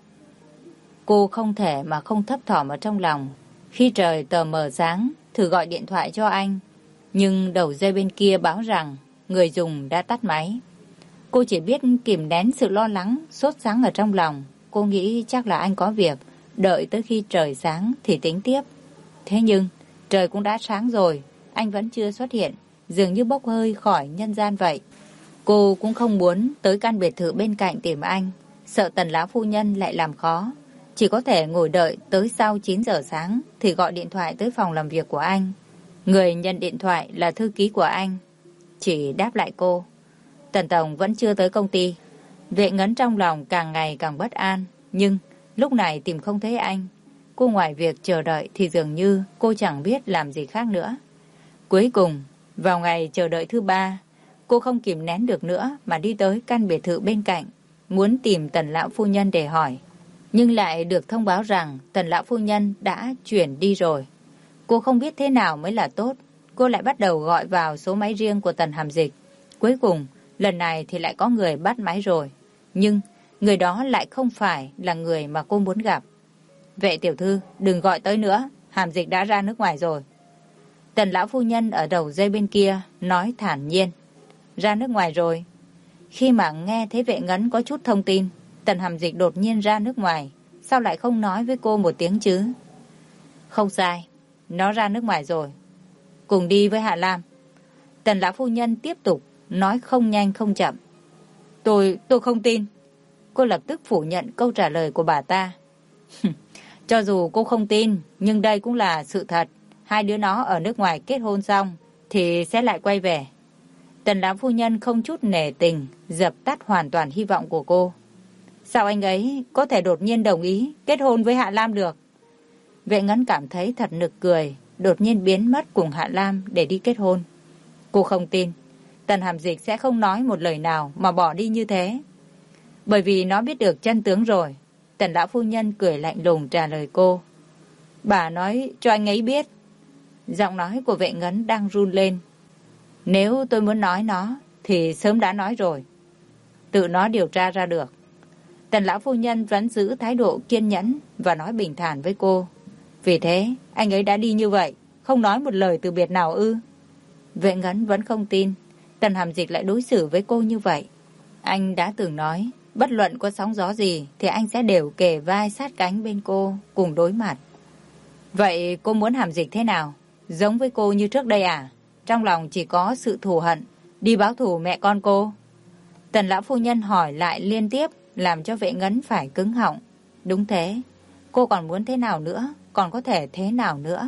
Cô không thể mà không thấp thỏm ở trong lòng. Khi trời tờ mờ sáng, thử gọi điện thoại cho anh, nhưng đầu dây bên kia báo rằng người dùng đã tắt máy. Cô chỉ biết kìm nén sự lo lắng, sốt sắng ở trong lòng. Cô nghĩ chắc là anh có việc, đợi tới khi trời sáng thì tính tiếp. Thế nhưng, trời cũng đã sáng rồi, anh vẫn chưa xuất hiện, dường như bốc hơi khỏi nhân gian vậy. Cô cũng không muốn tới căn biệt thự bên cạnh tìm anh, sợ Tần lão phu nhân lại làm khó. Chỉ có thể ngồi đợi tới sau 9 giờ sáng thì gọi điện thoại tới phòng làm việc của anh. Người nhận điện thoại là thư ký của anh. Chỉ đáp lại cô, Tần tổng vẫn chưa tới công ty. Vệ Ngấn trong lòng càng ngày càng bất an, nhưng lúc này tìm không thấy anh. Cô ngoài việc chờ đợi thì dường như cô chẳng biết làm gì khác nữa. Cuối cùng, vào ngày chờ đợi thứ 3, cô không kìm nén được nữa mà đi tới căn biệt thự bên cạnh, muốn tìm Tần lão phu nhân để hỏi. Nhưng lại được thông báo rằng Tần lão phu nhân đã chuyển đi rồi. Cô không biết thế nào mới là tốt. Cô lại bắt đầu gọi vào số máy riêng của Tần Hàm Dịch. Cuối cùng, lần này thì lại có người bắt máy rồi. Nhưng người đó lại không phải là người mà cô muốn gặp. Vệ tiểu thư, đừng gọi tới nữa. Hàm Dịch đã ra nước ngoài rồi. Tần lão phu nhân ở đầu dây bên kia nói thản nhiên. Ra nước ngoài rồi. Khi mà nghe thấy Vệ Ngấn có chút thông tin, Tần Hàm Dịch đột nhiên ra nước ngoài. Sao lại không nói với cô một tiếng chứ? Không sai, nó ra nước ngoài rồi. Cùng đi với Hạ Lam. Tần lão phu nhân tiếp tục nói không nhanh không chậm. Tôi không tin. Cô lập tức phủ nhận câu trả lời của bà ta. Cho dù cô không tin, nhưng đây cũng là sự thật. Hai đứa nó ở nước ngoài kết hôn xong thì sẽ lại quay về. Tần lão phu nhân không chút nể tình, dập tắt hoàn toàn hy vọng của cô. Sao anh ấy có thể đột nhiên đồng ý kết hôn với Hạ Lam được? Vệ Ngấn cảm thấy thật nực cười, đột nhiên biến mất cùng Hạ Lam để đi kết hôn. Cô không tin, Tần Hàm Dịch sẽ không nói một lời nào mà bỏ đi như thế. Bởi vì nó biết được chân tướng rồi. Tần lão phu nhân cười lạnh lùng trả lời cô. Bà nói cho anh ấy biết. Giọng nói của Vệ Ngấn đang run lên. Nếu tôi muốn nói nó thì sớm đã nói rồi. Tự nó điều tra ra được. Tần lão phu nhân vẫn giữ thái độ kiên nhẫn và nói bình thản với cô. Vì thế anh ấy đã đi như vậy, không nói một lời từ biệt nào ư? Vệ Ngấn vẫn không tin Tần Hàm Dịch lại đối xử với cô như vậy. Anh đã từng nói, bất luận có sóng gió gì thì anh sẽ đều kề vai sát cánh bên cô, cùng đối mặt. Vậy cô muốn Hàm Dịch thế nào? Giống với cô như trước đây à? Trong lòng chỉ có sự thù hận, đi báo thù mẹ con cô? Tần lão phu nhân hỏi lại liên tiếp, làm cho Vệ Ngấn phải cứng họng. Đúng thế, cô còn muốn thế nào nữa? Còn có thể thế nào nữa?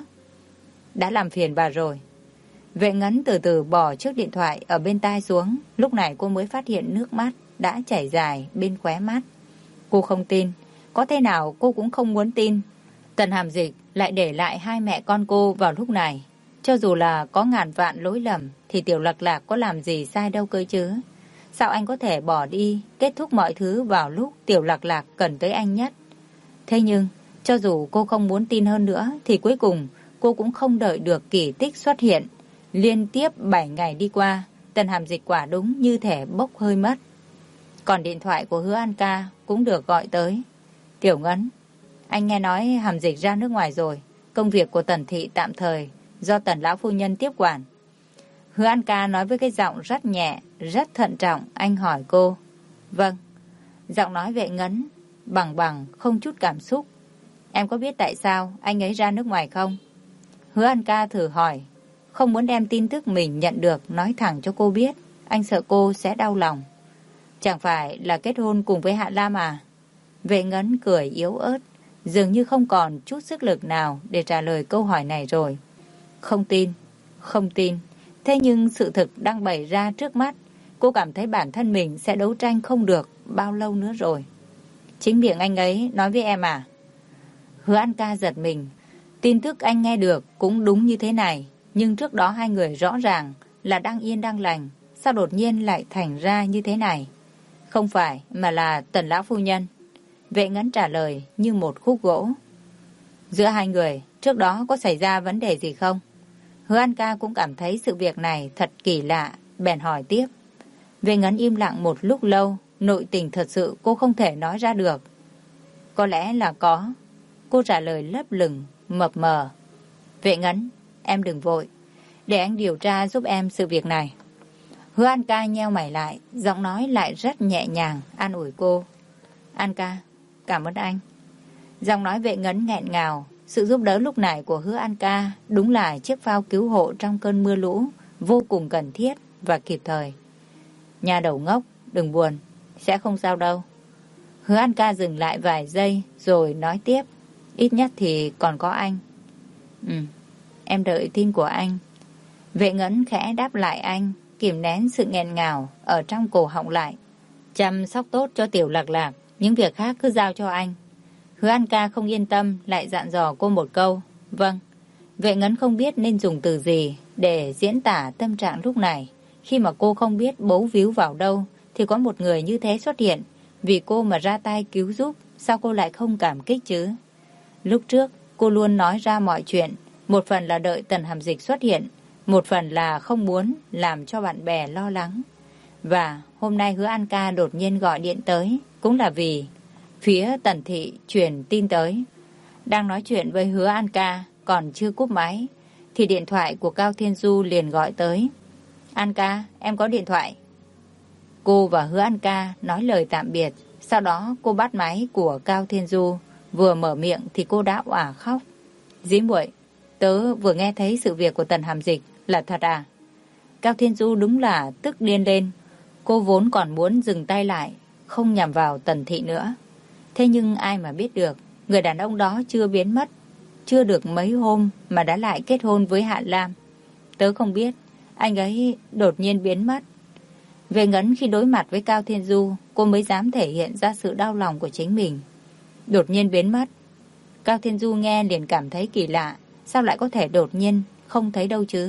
Đã làm phiền bà rồi. Vệ Ngấn từ từ bỏ chiếc điện thoại ở bên tai xuống. Lúc này cô mới phát hiện nước mắt đã chảy dài bên khóe mắt. Cô không tin. Có thế nào cô cũng không muốn tin. Tần Hàm Dịch lại để lại hai mẹ con cô vào lúc này. Cho dù là có ngàn vạn lỗi lầm thì Tiểu Lạc Lạc có làm gì sai đâu cơ chứ. Sao anh có thể bỏ đi, kết thúc mọi thứ vào lúc Tiểu Lạc Lạc cần tới anh nhất? Thế nhưng, cho dù cô không muốn tin hơn nữa thì cuối cùng cô cũng không đợi được kỳ tích xuất hiện. Liên tiếp 7 ngày đi qua, Tần Hàm Dịch quả đúng như thể bốc hơi mất. Còn điện thoại của Hứa An Ca cũng được gọi tới. Tiểu Ngấn, anh nghe nói Hàm Dịch ra nước ngoài rồi. Công việc của Tần thị tạm thời do Tần lão phu nhân tiếp quản. Hứa An Ca nói với cái giọng rất nhẹ, rất thận trọng. Anh hỏi cô. Vâng. Giọng nói Vệ Ngấn bằng không chút cảm xúc. Em có biết tại sao anh ấy ra nước ngoài không? Hứa An Ca thử hỏi. Không muốn đem tin tức mình nhận được nói thẳng cho cô biết. Anh sợ cô sẽ đau lòng. Chẳng phải là kết hôn cùng với Hạ Lam à? Vệ Ngấn cười yếu ớt, dường như không còn chút sức lực nào để trả lời câu hỏi này rồi. Không tin, không tin. Thế nhưng sự thực đang bày ra trước mắt. Cô cảm thấy bản thân mình sẽ đấu tranh không được bao lâu nữa rồi. Chính miệng anh ấy nói với em à? Hứa An Ca giật mình. Tin tức anh nghe được cũng đúng như thế này. Nhưng trước đó hai người rõ ràng là đang yên đang lành. Sao đột nhiên lại thành ra như thế này? Không phải, mà là Tần lão phu nhân. Vệ Ngấn trả lời như một khúc gỗ. Giữa hai người, trước đó có xảy ra vấn đề gì không? Hứa An Ca cũng cảm thấy sự việc này thật kỳ lạ, bèn hỏi tiếp. Vệ Ngấn im lặng một lúc lâu, nội tình thật sự cô không thể nói ra được. Có lẽ là có. Cô trả lời lấp lửng, mập mờ. Vệ Ngấn, em đừng vội, để anh điều tra giúp em sự việc này. Hứa An Ca nheo mày lại, giọng nói lại rất nhẹ nhàng, an ủi cô. An Ca, cảm ơn anh. Giọng nói Vệ Ngấn nghẹn ngào. Sự giúp đỡ lúc này của Hứa An Ca đúng là chiếc phao cứu hộ trong cơn mưa lũ, vô cùng cần thiết và kịp thời. Nhà đầu ngốc, đừng buồn, sẽ không sao đâu. Hứa An Ca dừng lại vài giây rồi nói tiếp. Ít nhất thì còn có anh. Em đợi tin của anh. Vệ Ngấn khẽ đáp lại anh, kìm nén sự nghẹn ngào ở trong cổ họng lại. Chăm sóc tốt cho Tiểu Lạc Lạc, những việc khác cứ giao cho anh. Hứa An Ca không yên tâm, lại dặn dò cô một câu. Vâng. Vệ Ngấn không biết nên dùng từ gì để diễn tả tâm trạng lúc này. Khi mà cô không biết bấu víu vào đâu thì có một người như thế xuất hiện. Vì cô mà ra tay cứu giúp, sao cô lại không cảm kích chứ? Lúc trước cô luôn nói ra mọi chuyện. Một phần là đợi Tần Hàm Dịch xuất hiện, một phần là không muốn làm cho bạn bè lo lắng. Và hôm nay Hứa An Ca đột nhiên gọi điện tới cũng là vì phía Tần thị truyền tin tới. Đang nói chuyện với Hứa An Ca, còn chưa cúp máy thì điện thoại của Cao Thiên Du liền gọi tới. An ca, em có điện thoại. Cô và Hứa An ca nói lời tạm biệt. Sau đó cô bắt máy của Cao Thiên Du. Vừa mở miệng thì cô đã òa khóc. Dĩ muội, tớ vừa nghe thấy sự việc của Tần Hàm Dịch. Là thật à? Cao Thiên Du đúng là tức điên lên. Cô vốn còn muốn dừng tay lại, không nhằm vào Tần Thị nữa. Thế nhưng ai mà biết được, người đàn ông đó chưa biến mất, chưa được mấy hôm mà đã lại kết hôn với Hạ Lam. Tớ không biết, anh ấy đột nhiên biến mất. Về Ngấn khi đối mặt với Cao Thiên Du, cô mới dám thể hiện ra sự đau lòng của chính mình. Đột nhiên biến mất. Cao Thiên Du nghe liền cảm thấy kỳ lạ. Sao lại có thể đột nhiên không thấy đâu chứ?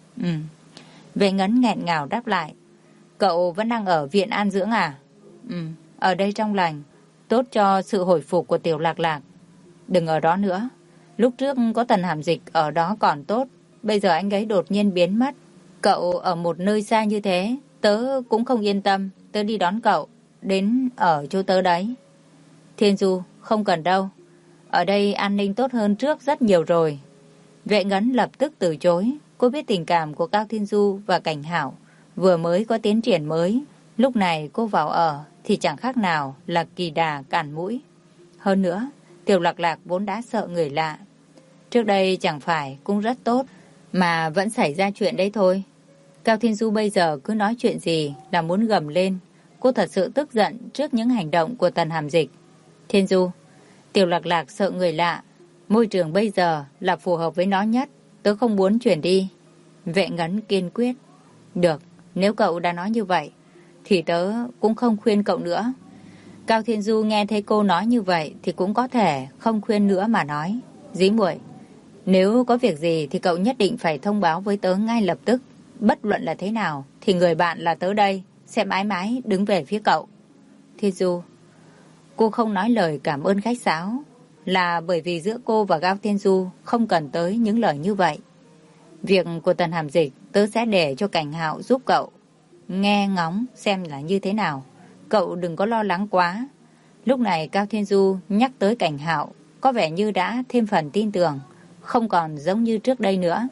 Về Ngấn nghẹn ngào đáp lại. Cậu vẫn đang ở viện an dưỡng à? Ở đây trong lành, tốt cho sự hồi phục của Tiểu Lạc Lạc. Đừng ở đó nữa. Lúc trước có Tần Hàm Dịch ở đó còn tốt. Bây giờ anh ấy đột nhiên biến mất. Cậu ở một nơi xa như thế, tớ cũng không yên tâm. Tớ đi đón cậu, đến ở chỗ tớ đấy. Thiên Du, không cần đâu. Ở đây an ninh tốt hơn trước rất nhiều rồi. Vệ Ngấn lập tức từ chối. Cô biết tình cảm của Cao Thiên Du và Cảnh Hảo vừa mới có tiến triển mới. Lúc này cô vào ở thì chẳng khác nào là kỳ đà cản mũi. Hơn nữa, Tiểu Lạc Lạc vốn đã sợ người lạ. Trước đây chẳng phải cũng rất tốt, mà vẫn xảy ra chuyện đấy thôi. Cao Thiên Du bây giờ cứ nói chuyện gì là muốn gầm lên. Cô thật sự tức giận trước những hành động của Tần Hàm Dịch. Thiên Du, Tiểu Lạc Lạc sợ người lạ. Môi trường bây giờ là phù hợp với nó nhất. Tớ không muốn chuyển đi. Vệ Ngấn kiên quyết. Được, nếu cậu đã nói như vậy thì tớ cũng không khuyên cậu nữa. Cao Thiên Du nghe thấy cô nói như vậy thì cũng có thể không khuyên nữa mà nói. Dĩ muội, nếu có việc gì thì cậu nhất định phải thông báo với tớ ngay lập tức. Bất luận là thế nào thì người bạn là tớ đây, sẽ mãi mãi đứng về phía cậu. Thiên Du, cô không nói lời cảm ơn khách sáo là bởi vì giữa cô và Cao Thiên Du không cần tới những lời như vậy. Việc của Tần Hàm Dịch tớ sẽ để cho Cảnh Hạo giúp cậu nghe ngóng xem là như thế nào. Cậu đừng có lo lắng quá. Lúc này Cao Thiên Du nhắc tới Cảnh Hạo có vẻ như đã thêm phần tin tưởng, không còn giống như trước đây nữa.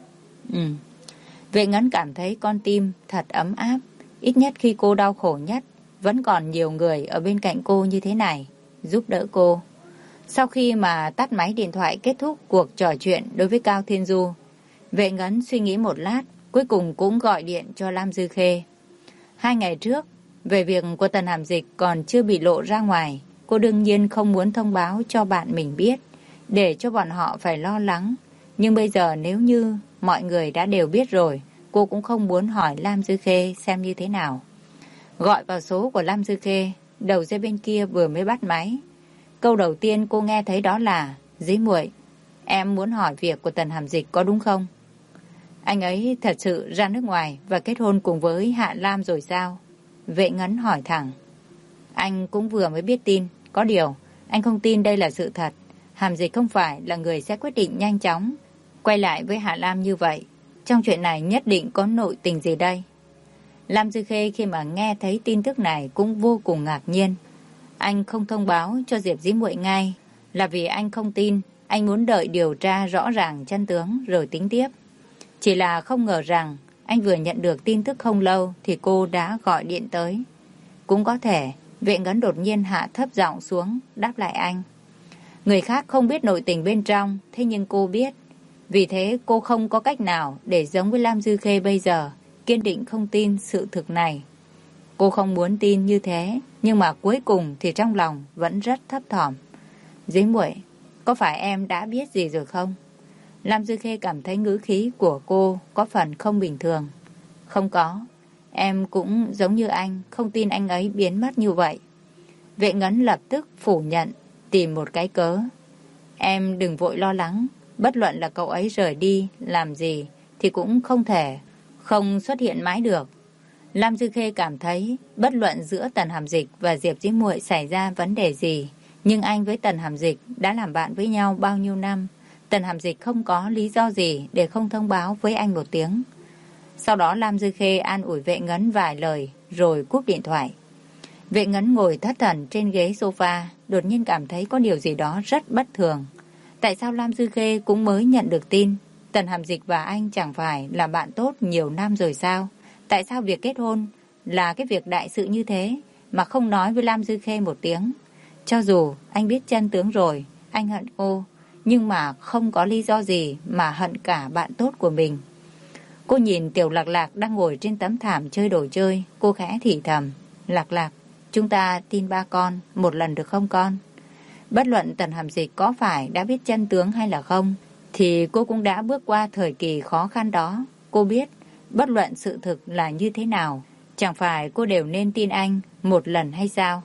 Vệ Ngấn cảm thấy con tim thật ấm áp. Ít nhất khi cô đau khổ nhất, vẫn còn nhiều người ở bên cạnh cô như thế này, giúp đỡ cô. Sau khi mà tắt máy điện thoại kết thúc cuộc trò chuyện đối với Cao Thiên Du, Vệ Ngấn suy nghĩ một lát, cuối cùng cũng gọi điện cho Lam Dư Khê. 2 ngày trước, về việc của Tần Hàm Dịch còn chưa bị lộ ra ngoài, cô đương nhiên không muốn thông báo cho bạn mình biết, để cho bọn họ phải lo lắng. Nhưng bây giờ nếu như mọi người đã đều biết rồi, cô cũng không muốn hỏi Lam Dư Khê xem như thế nào. Gọi vào số của Lam Dư Khê, đầu dây bên kia vừa mới bắt máy. Câu đầu tiên cô nghe thấy đó là: Dĩ muội, em muốn hỏi việc của Tần Hàm Dịch có đúng không? Anh ấy thật sự ra nước ngoài và kết hôn cùng với Hạ Lam rồi sao? Vệ Ngấn hỏi thẳng. Anh cũng vừa mới biết tin, có điều anh không tin đây là sự thật. Hàm Dịch không phải là người sẽ quyết định nhanh chóng quay lại với Hạ Lam như vậy. Trong chuyện này nhất định có nội tình gì đây? Lam Dư Khê khi mà nghe thấy tin tức này cũng vô cùng ngạc nhiên. Anh không thông báo cho Diệp Dĩ Muội ngay là vì anh không tin. Anh muốn đợi điều tra rõ ràng chân tướng rồi tính tiếp. Chỉ là không ngờ rằng anh vừa nhận được tin tức không lâu thì cô đã gọi điện tới. Cũng có thể Vệ Ngấn đột nhiên hạ thấp giọng xuống đáp lại anh. Người khác không biết nội tình bên trong, thế nhưng cô biết. Vì thế cô không có cách nào để giống với Lam Dư Khê bây giờ, kiên định không tin sự thực này. Cô không muốn tin như thế, nhưng mà cuối cùng thì trong lòng vẫn rất thấp thỏm. Dĩ muội, có phải em đã biết gì rồi không? Lam Dư Khê cảm thấy ngữ khí của cô có phần không bình thường. Không có, em cũng giống như anh, không tin anh ấy biến mất như vậy. Vệ Ngấn lập tức phủ nhận, tìm một cái cớ. Em đừng vội lo lắng, bất luận là cậu ấy rời đi làm gì thì cũng không thể không xuất hiện mãi được. Lam Dư Khê cảm thấy bất luận giữa Tần Hàm Dịch và Diệp Dĩ Muội xảy ra vấn đề gì, nhưng anh với Tần Hàm Dịch đã làm bạn với nhau bao nhiêu năm. Tần Hàm Dịch không có lý do gì để không thông báo với anh một tiếng. Sau đó Lam Dư Khê an ủi Vệ Ngấn vài lời rồi cúp điện thoại. Vệ Ngấn ngồi thất thần trên ghế sofa, đột nhiên cảm thấy có điều gì đó rất bất thường. Tại sao Lam Dư Khê cũng mới nhận được tin, Tần Hàm Dịch và anh chẳng phải là bạn tốt nhiều năm rồi sao? Tại sao việc kết hôn là cái việc đại sự như thế mà không nói với Lam Dư Khê một tiếng? Cho dù anh biết chân tướng rồi, anh hận cô, nhưng mà không có lý do gì mà hận cả bạn tốt của mình. Cô nhìn Tiểu Lạc Lạc đang ngồi trên tấm thảm chơi đồ chơi, cô khẽ thì thầm. Lạc Lạc, chúng ta tin ba con một lần được không con? Bất luận Tần Hàm Dịch có phải đã biết chân tướng hay là không, thì cô cũng đã bước qua thời kỳ khó khăn đó. Cô biết, bất luận sự thực là như thế nào, chẳng phải cô đều nên tin anh một lần hay sao?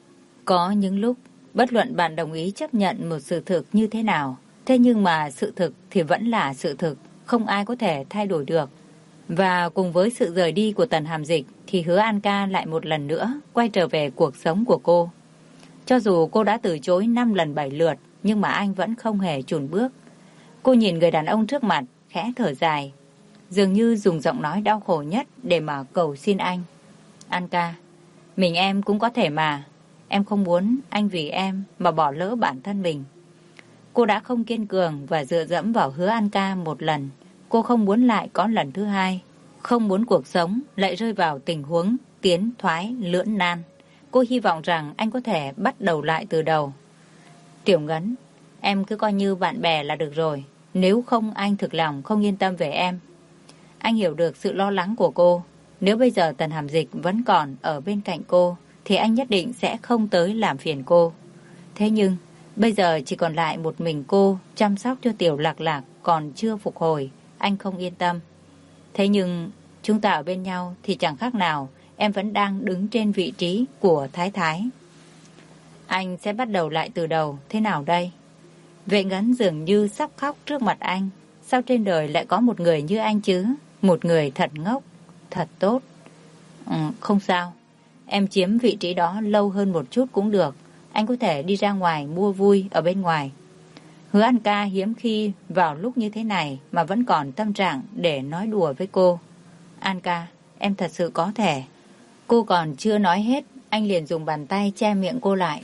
Có những lúc, bất luận bạn đồng ý chấp nhận một sự thực như thế nào, thế nhưng mà sự thực thì vẫn là sự thực, không ai có thể thay đổi được. Và cùng với sự rời đi của Tần Hàm Dịch thì Hứa An Ca lại một lần nữa quay trở về cuộc sống của cô. Cho dù cô đã từ chối 5 lần 7 lượt, nhưng mà anh vẫn không hề chùn bước. Cô nhìn người đàn ông trước mặt, khẽ thở dài, dường như dùng giọng nói đau khổ nhất để mà cầu xin anh. An Ca, mình em cũng có thể mà. Em không muốn anh vì em mà bỏ lỡ bản thân mình. Cô đã không kiên cường và dựa dẫm vào Hứa An Ca một lần. Cô không muốn lại có lần thứ hai. Không muốn cuộc sống lại rơi vào tình huống tiến thoái lưỡng nan. Cô hy vọng rằng anh có thể bắt đầu lại từ đầu. Tiểu Ngấn, em cứ coi như bạn bè là được rồi. Nếu không anh thực lòng không yên tâm về em. Anh hiểu được sự lo lắng của cô. Nếu bây giờ Tần Hàm Dịch vẫn còn ở bên cạnh cô, thì anh nhất định sẽ không tới làm phiền cô. Thế nhưng, bây giờ chỉ còn lại một mình cô chăm sóc cho Tiểu Lạc Lạc còn chưa phục hồi. Anh không yên tâm. Thế nhưng, chúng ta ở bên nhau thì chẳng khác nào em vẫn đang đứng trên vị trí của Thái Thái. Anh sẽ bắt đầu lại từ đầu, thế nào đây? Vệ Ngấn dường như sắp khóc trước mặt anh. Sao trên đời lại có một người như anh chứ? Một người thật ngốc, thật tốt. Không sao. Em chiếm vị trí đó lâu hơn một chút cũng được. Anh có thể đi ra ngoài mua vui ở bên ngoài. Hứa An Ca hiếm khi vào lúc như thế này mà vẫn còn tâm trạng để nói đùa với cô. An Ca, em thật sự có thể. Cô còn chưa nói hết, anh liền dùng bàn tay che miệng cô lại.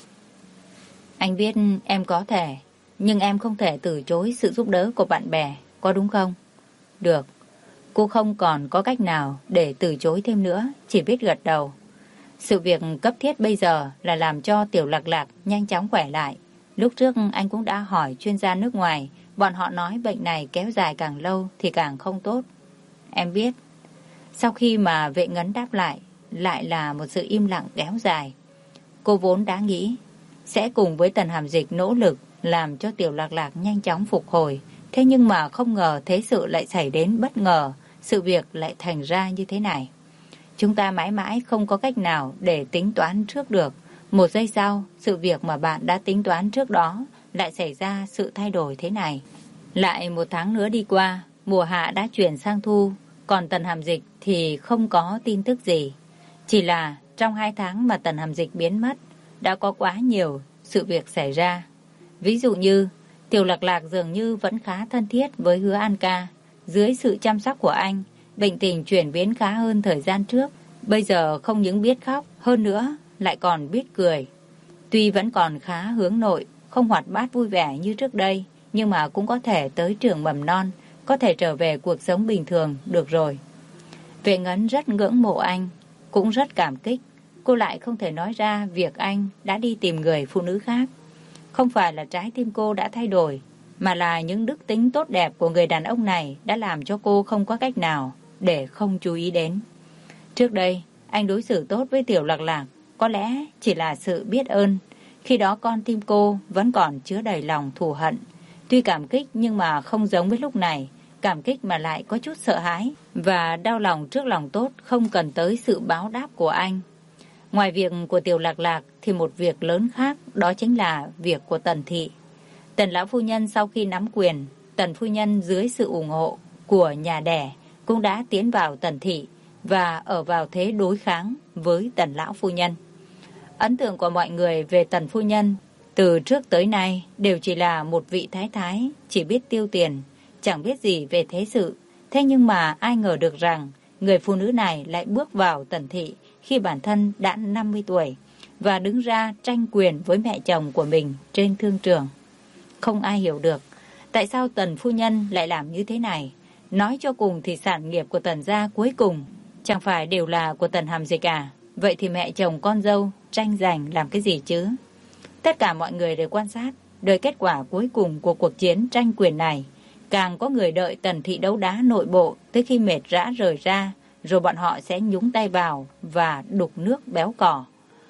Anh biết em có thể, nhưng em không thể từ chối sự giúp đỡ của bạn bè, có đúng không? Được. Cô không còn có cách nào để từ chối thêm nữa, chỉ biết gật đầu. Sự việc cấp thiết bây giờ là làm cho Tiểu Lạc Lạc nhanh chóng khỏe lại. Lúc trước anh cũng đã hỏi chuyên gia nước ngoài, bọn họ nói bệnh này kéo dài càng lâu thì càng không tốt. Em biết. Sau khi mà Vệ Ngấn đáp lại là một sự im lặng kéo dài. Cô vốn đã nghĩ sẽ cùng với Tần Hàm Dịch nỗ lực làm cho Tiểu Lạc Lạc nhanh chóng phục hồi. Thế nhưng mà không ngờ thế sự lại xảy đến bất ngờ, sự việc lại thành ra như thế này. Chúng ta mãi mãi không có cách nào để tính toán trước được. Một giây sau, sự việc mà bạn đã tính toán trước đó lại xảy ra sự thay đổi thế này. Lại một tháng nữa đi qua, mùa hạ đã chuyển sang thu, còn Tần Hàm Dịch thì không có tin tức gì. Chỉ là trong 2 tháng mà Tần Hàm Dịch biến mất, đã có quá nhiều sự việc xảy ra. Ví dụ như, Tiểu Lạc Lạc dường như vẫn khá thân thiết với Hứa An Ca. Dưới sự chăm sóc của anh, bệnh tình chuyển biến khá hơn thời gian trước. Bây giờ không những biết khóc, hơn nữa lại còn biết cười. Tuy vẫn còn khá hướng nội, không hoạt bát vui vẻ như trước đây, nhưng mà cũng có thể tới trường mầm non, có thể trở về cuộc sống bình thường được rồi. Vệ Ngấn rất ngưỡng mộ anh, cũng rất cảm kích. Cô lại không thể nói ra việc anh đã đi tìm người phụ nữ khác. Không phải là trái tim cô đã thay đổi, mà là những đức tính tốt đẹp của người đàn ông này đã làm cho cô không có cách nào để không chú ý đến. Trước đây, anh đối xử tốt với Tiểu Lạc Lạc, có lẽ chỉ là sự biết ơn. Khi đó con tim cô vẫn còn chứa đầy lòng thù hận. Tuy cảm kích nhưng mà không giống với lúc này. Cảm kích mà lại có chút sợ hãi và đau lòng trước lòng tốt không cần tới sự báo đáp của anh. Ngoài việc của Tiểu Lạc Lạc thì một việc lớn khác, đó chính là việc của Tần Thị. Tần lão phu nhân sau khi nắm quyền, Tần phu nhân dưới sự ủng hộ của nhà đẻ cũng đã tiến vào Tần Thị và ở vào thế đối kháng với Tần lão phu nhân. Ấn tượng của mọi người về Tần phu nhân từ trước tới nay đều chỉ là một vị thái thái, chỉ biết tiêu tiền, chẳng biết gì về thế sự. Thế nhưng mà ai ngờ được rằng người phụ nữ này lại bước vào Tần Thị khi bản thân đã 50 tuổi và đứng ra tranh quyền với mẹ chồng của mình trên thương trường. Không ai hiểu được Tại sao Tần phu nhân lại làm như thế này? Nói cho cùng thì sản nghiệp của Tần gia cuối cùng chẳng phải đều là của Tần Hàm Dịch à? Vậy thì mẹ chồng con dâu tranh giành làm cái gì chứ? Tất cả mọi người đều quan sát, đợi kết quả cuối cùng của cuộc chiến tranh quyền này. Càng có người đợi Tần thị đấu đá nội bộ tới khi mệt rã rời ra, rồi bọn họ sẽ nhúng tay vào và đục nước béo cỏ.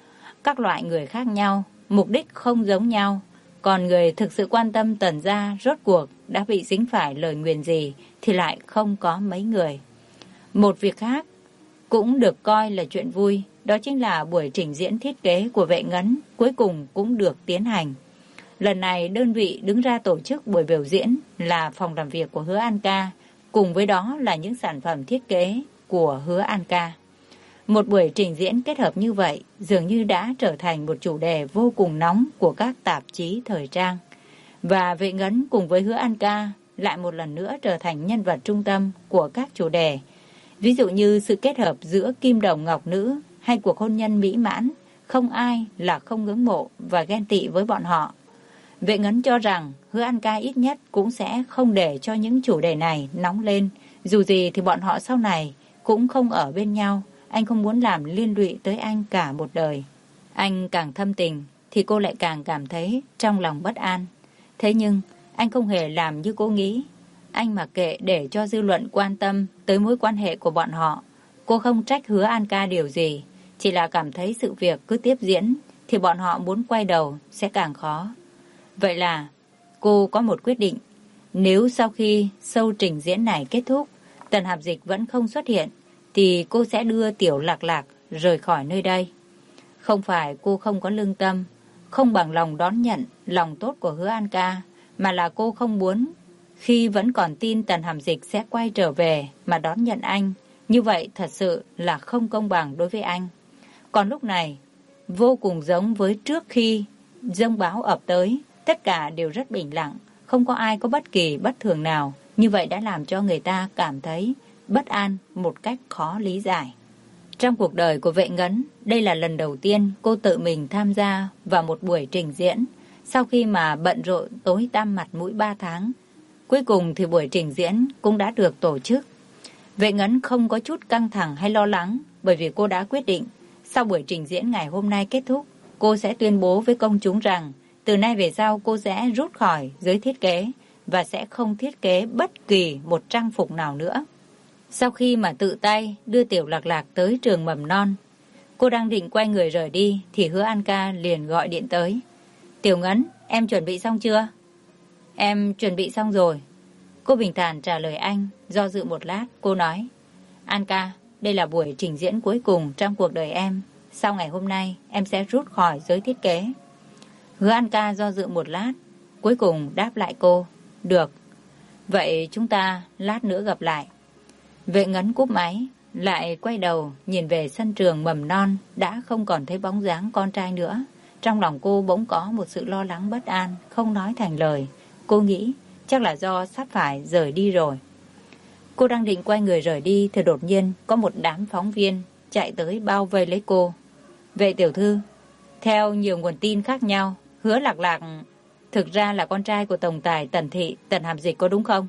Các loại người khác nhau, mục đích không giống nhau. Còn người thực sự quan tâm Tần gia rốt cuộc đã bị dính phải lời nguyền gì thì lại không có mấy người. Một việc khác cũng được coi là chuyện vui, đó chính là buổi trình diễn thiết kế của Vệ Ngấn cuối cùng cũng được tiến hành. Lần này đơn vị đứng ra tổ chức buổi biểu diễn là phòng làm việc của Hứa An Ca, cùng với đó là những sản phẩm thiết kế của Hứa An Ca. Một buổi trình diễn kết hợp như vậy dường như đã trở thành một chủ đề vô cùng nóng của các tạp chí thời trang. Và Vệ Ngấn cùng với Hứa An Ca lại một lần nữa trở thành nhân vật trung tâm của các chủ đề. Ví dụ như sự kết hợp giữa kim đồng ngọc nữ hay cuộc hôn nhân mỹ mãn, không ai là không ngưỡng mộ và ghen tị với bọn họ. Vệ Ngấn cho rằng Hứa An Ca ít nhất cũng sẽ không để cho những chủ đề này nóng lên. Dù gì thì bọn họ sau này cũng không ở bên nhau. Anh không muốn làm liên lụy tới anh cả một đời. Anh càng thâm tình thì cô lại càng cảm thấy trong lòng bất an. Thế nhưng anh không hề làm như cô nghĩ. Anh mặc kệ để cho dư luận quan tâm tới mối quan hệ của bọn họ. Cô không trách Hứa An Ca điều gì, chỉ là cảm thấy sự việc cứ tiếp diễn thì bọn họ muốn quay đầu sẽ càng khó. Vậy là cô có một quyết định. Nếu sau khi show trình diễn này kết thúc, Tần Hàm Dịch vẫn không xuất hiện, thì cô sẽ đưa Tiểu Lạc Lạc rời khỏi nơi đây. Không phải cô không có lương tâm, không bằng lòng đón nhận lòng tốt của Hứa An Ca, mà là cô không muốn khi vẫn còn tin Tần Hàm Dịch sẽ quay trở về mà đón nhận anh. Như vậy thật sự là không công bằng đối với anh. Còn lúc này, vô cùng giống với trước khi giông bão ập tới, tất cả đều rất bình lặng, không có ai có bất kỳ bất thường nào. Như vậy đã làm cho người ta cảm thấy bất an một cách khó lý giải. Trong cuộc đời của Vệ Ngấn, đây là lần đầu tiên cô tự mình tham gia vào một buổi trình diễn. Sau khi mà bận rộn tối tăm mặt mũi 3 tháng, cuối cùng thì buổi trình diễn cũng đã được tổ chức. Vệ Ngấn không có chút căng thẳng hay lo lắng, bởi vì cô đã quyết định sau buổi trình diễn ngày hôm nay kết thúc, cô sẽ tuyên bố với công chúng rằng từ nay về sau cô sẽ rút khỏi giới thiết kế và sẽ không thiết kế bất kỳ một trang phục nào nữa. Sau khi mà tự tay đưa Tiểu Lạc Lạc tới trường mầm non, cô đang định quay người rời đi thì Hứa An Ca liền gọi điện tới. Tiểu Ngấn, em chuẩn bị xong chưa? Em chuẩn bị xong rồi. Cô bình thản trả lời anh. Do dự một lát, cô nói: An Ca, đây là buổi trình diễn cuối cùng trong cuộc đời em. Sau ngày hôm nay, em sẽ rút khỏi giới thiết kế. Hứa An Ca do dự một lát, cuối cùng đáp lại cô: Được, vậy chúng ta lát nữa gặp lại. Vệ Ngấn cúp máy, lại quay đầu nhìn về sân trường mầm non, đã không còn thấy bóng dáng con trai nữa. Trong lòng cô bỗng có một sự lo lắng bất an, không nói thành lời. Cô nghĩ chắc là do sắp phải rời đi rồi. Cô đang định quay người rời đi thì đột nhiên có một đám phóng viên chạy tới bao vây lấy cô. Vệ tiểu thư, theo nhiều nguồn tin khác nhau, Hứa Lạc Lạc thực ra là con trai của tổng tài Tần thị, Tần Hàm Dịch, có đúng không?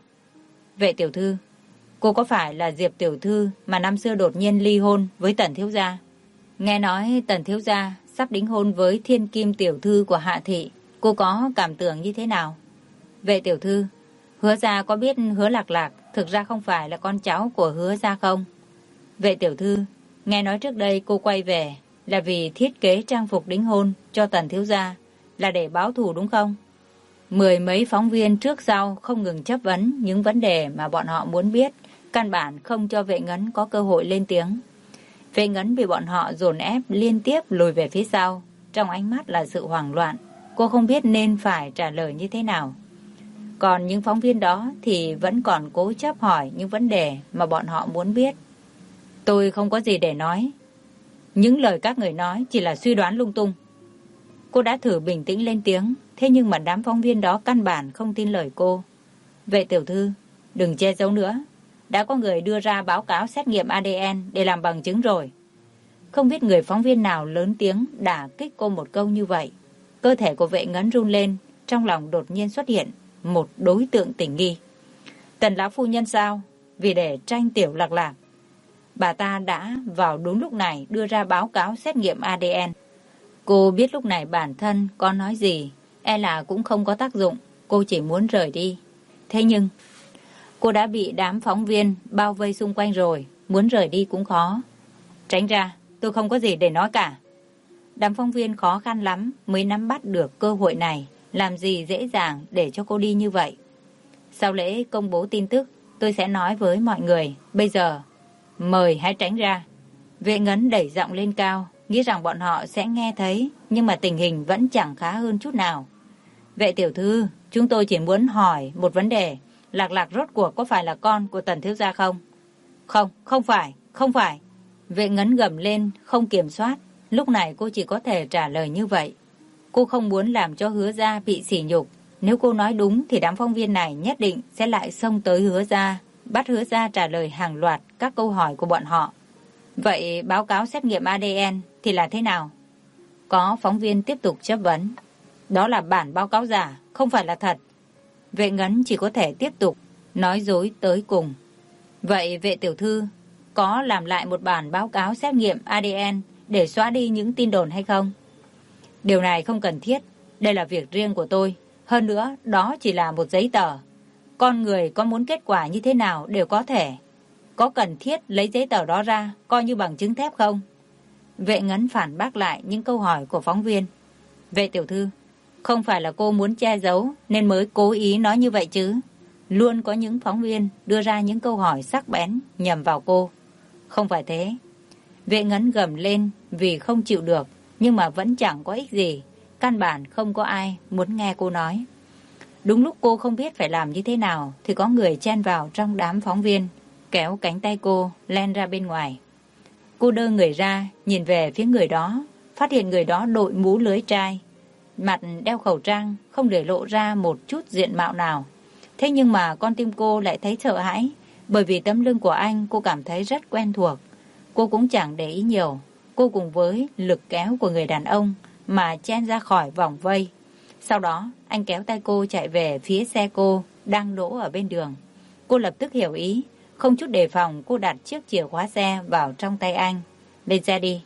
Vệ tiểu thư, cô có phải là Diệp tiểu thư mà năm xưa đột nhiên ly hôn với Tần thiếu gia? Nghe nói Tần thiếu gia sắp đính hôn với thiên kim tiểu thư của Hạ thị, cô có cảm tưởng như thế nào? Vệ tiểu thư, Hứa gia có biết Hứa Lạc Lạc thực ra không phải là con cháu của Hứa gia không? Vệ tiểu thư, nghe nói trước đây cô quay về là vì thiết kế trang phục đính hôn cho Tần thiếu gia, là để báo thù đúng không? Mười mấy phóng viên trước sau không ngừng chất vấn những vấn đề mà bọn họ muốn biết, căn bản không cho Vệ Ngấn có cơ hội lên tiếng. Vệ Ngấn bị bọn họ dồn ép liên tiếp lùi về phía sau, trong ánh mắt là sự hoảng loạn. Cô không biết nên phải trả lời như thế nào. Còn những phóng viên đó thì vẫn còn cố chấp hỏi những vấn đề mà bọn họ muốn biết. Tôi không có gì để nói. Những lời các người nói chỉ là suy đoán lung tung. Cô đã thử bình tĩnh lên tiếng, thế nhưng mà đám phóng viên đó căn bản không tin lời cô. Vệ tiểu thư, đừng che giấu nữa. Đã có người đưa ra báo cáo xét nghiệm ADN để làm bằng chứng rồi. Không biết người phóng viên nào lớn tiếng đả kích cô một câu như vậy. Cơ thể của Vệ Ngấn run lên, trong lòng đột nhiên xuất hiện một đối tượng tình nghi. Tần lão phu nhân sao? Vì để tranh Tiểu Lạc Lạc, bà ta đã vào đúng lúc này đưa ra báo cáo xét nghiệm ADN. Cô biết lúc này bản thân có nói gì, e là cũng không có tác dụng. Cô chỉ muốn rời đi. Thế nhưng, cô đã bị đám phóng viên bao vây xung quanh rồi, muốn rời đi cũng khó. Tránh ra, tôi không có gì để nói cả. Đám phóng viên khó khăn lắm mới nắm bắt được cơ hội này, làm gì dễ dàng để cho cô đi như vậy. Sau lễ công bố tin tức, tôi sẽ nói với mọi người, bây giờ, mời hãy tránh ra. Vệ Ngấn đẩy giọng lên cao, nghĩ rằng bọn họ sẽ nghe thấy, nhưng mà tình hình vẫn chẳng khá hơn chút nào. Vệ tiểu thư, chúng tôi chỉ muốn hỏi một vấn đề, Lạc Lạc rốt cuộc có phải là con của Tần thiếu gia không? Không, không phải. Vệ Ngấn gầm lên, không kiểm soát. Lúc này cô chỉ có thể trả lời như vậy. Cô không muốn làm cho Hứa gia bị sỉ nhục. Nếu cô nói đúng thì đám phóng viên này nhất định sẽ lại xông tới Hứa gia, bắt Hứa gia trả lời hàng loạt các câu hỏi của bọn họ. Vậy báo cáo xét nghiệm ADN thì là thế nào? Có phóng viên tiếp tục chất vấn. Đó là bản báo cáo giả, không phải là thật. Vệ Ngấn chỉ có thể tiếp tục nói dối tới cùng. Vậy vệ tiểu thư có làm lại một bản báo cáo xét nghiệm ADN để xóa đi những tin đồn hay không? Điều này không cần thiết. Đây là việc riêng của tôi. Hơn nữa, đó chỉ là một giấy tờ. Con người có muốn kết quả như thế nào đều có thể. Có cần thiết lấy giấy tờ đó ra coi như bằng chứng thép không? Vệ Ngấn phản bác lại những câu hỏi của phóng viên. Vệ tiểu thư, không phải là cô muốn che giấu nên mới cố ý nói như vậy chứ? Luôn có những phóng viên đưa ra những câu hỏi sắc bén nhằm vào cô. Không phải thế. Vệ Ngấn gầm lên vì không chịu được, nhưng mà vẫn chẳng có ích gì. Căn bản không có ai muốn nghe cô nói. Đúng lúc cô không biết phải làm như thế nào thì có người chen vào trong đám phóng viên, kéo cánh tay cô len ra bên ngoài. Cô đơ người ra, nhìn về phía người đó, phát hiện người đó đội mũ lưới trai, mặt đeo khẩu trang, không để lộ ra một chút diện mạo nào. Thế nhưng mà con tim cô lại thấy sợ hãi, bởi vì tấm lưng của anh cô cảm thấy rất quen thuộc. Cô cũng chẳng để ý nhiều. Cô cùng với lực kéo của người đàn ông mà chen ra khỏi vòng vây. Sau đó, anh kéo tay cô chạy về phía xe cô đang đỗ ở bên đường. Cô lập tức hiểu ý. Không chút đề phòng, cô đặt chiếc chìa khóa xe vào trong tay anh. Lên xe đi.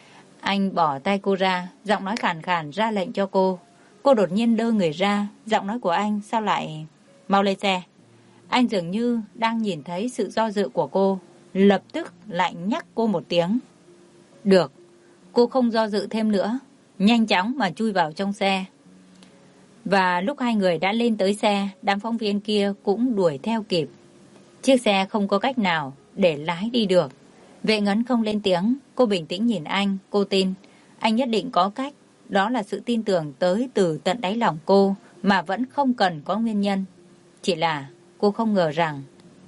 Anh bỏ tay cô ra, giọng nói khàn khàn ra lệnh cho cô. Cô đột nhiên đơ người ra, giọng nói của anh sao lại... Mau lên xe. Anh dường như đang nhìn thấy sự do dự của cô, lập tức lại nhắc cô một tiếng. Được. Cô không do dự thêm nữa, nhanh chóng mà chui vào trong xe. Và lúc hai người đã lên tới xe, đám phóng viên kia cũng đuổi theo kịp. Chiếc xe không có cách nào để lái đi được. Vệ Ngấn không lên tiếng, cô bình tĩnh nhìn anh, cô tin. Anh nhất định có cách, đó là sự tin tưởng tới từ tận đáy lòng cô mà vẫn không cần có nguyên nhân. Chỉ là cô không ngờ rằng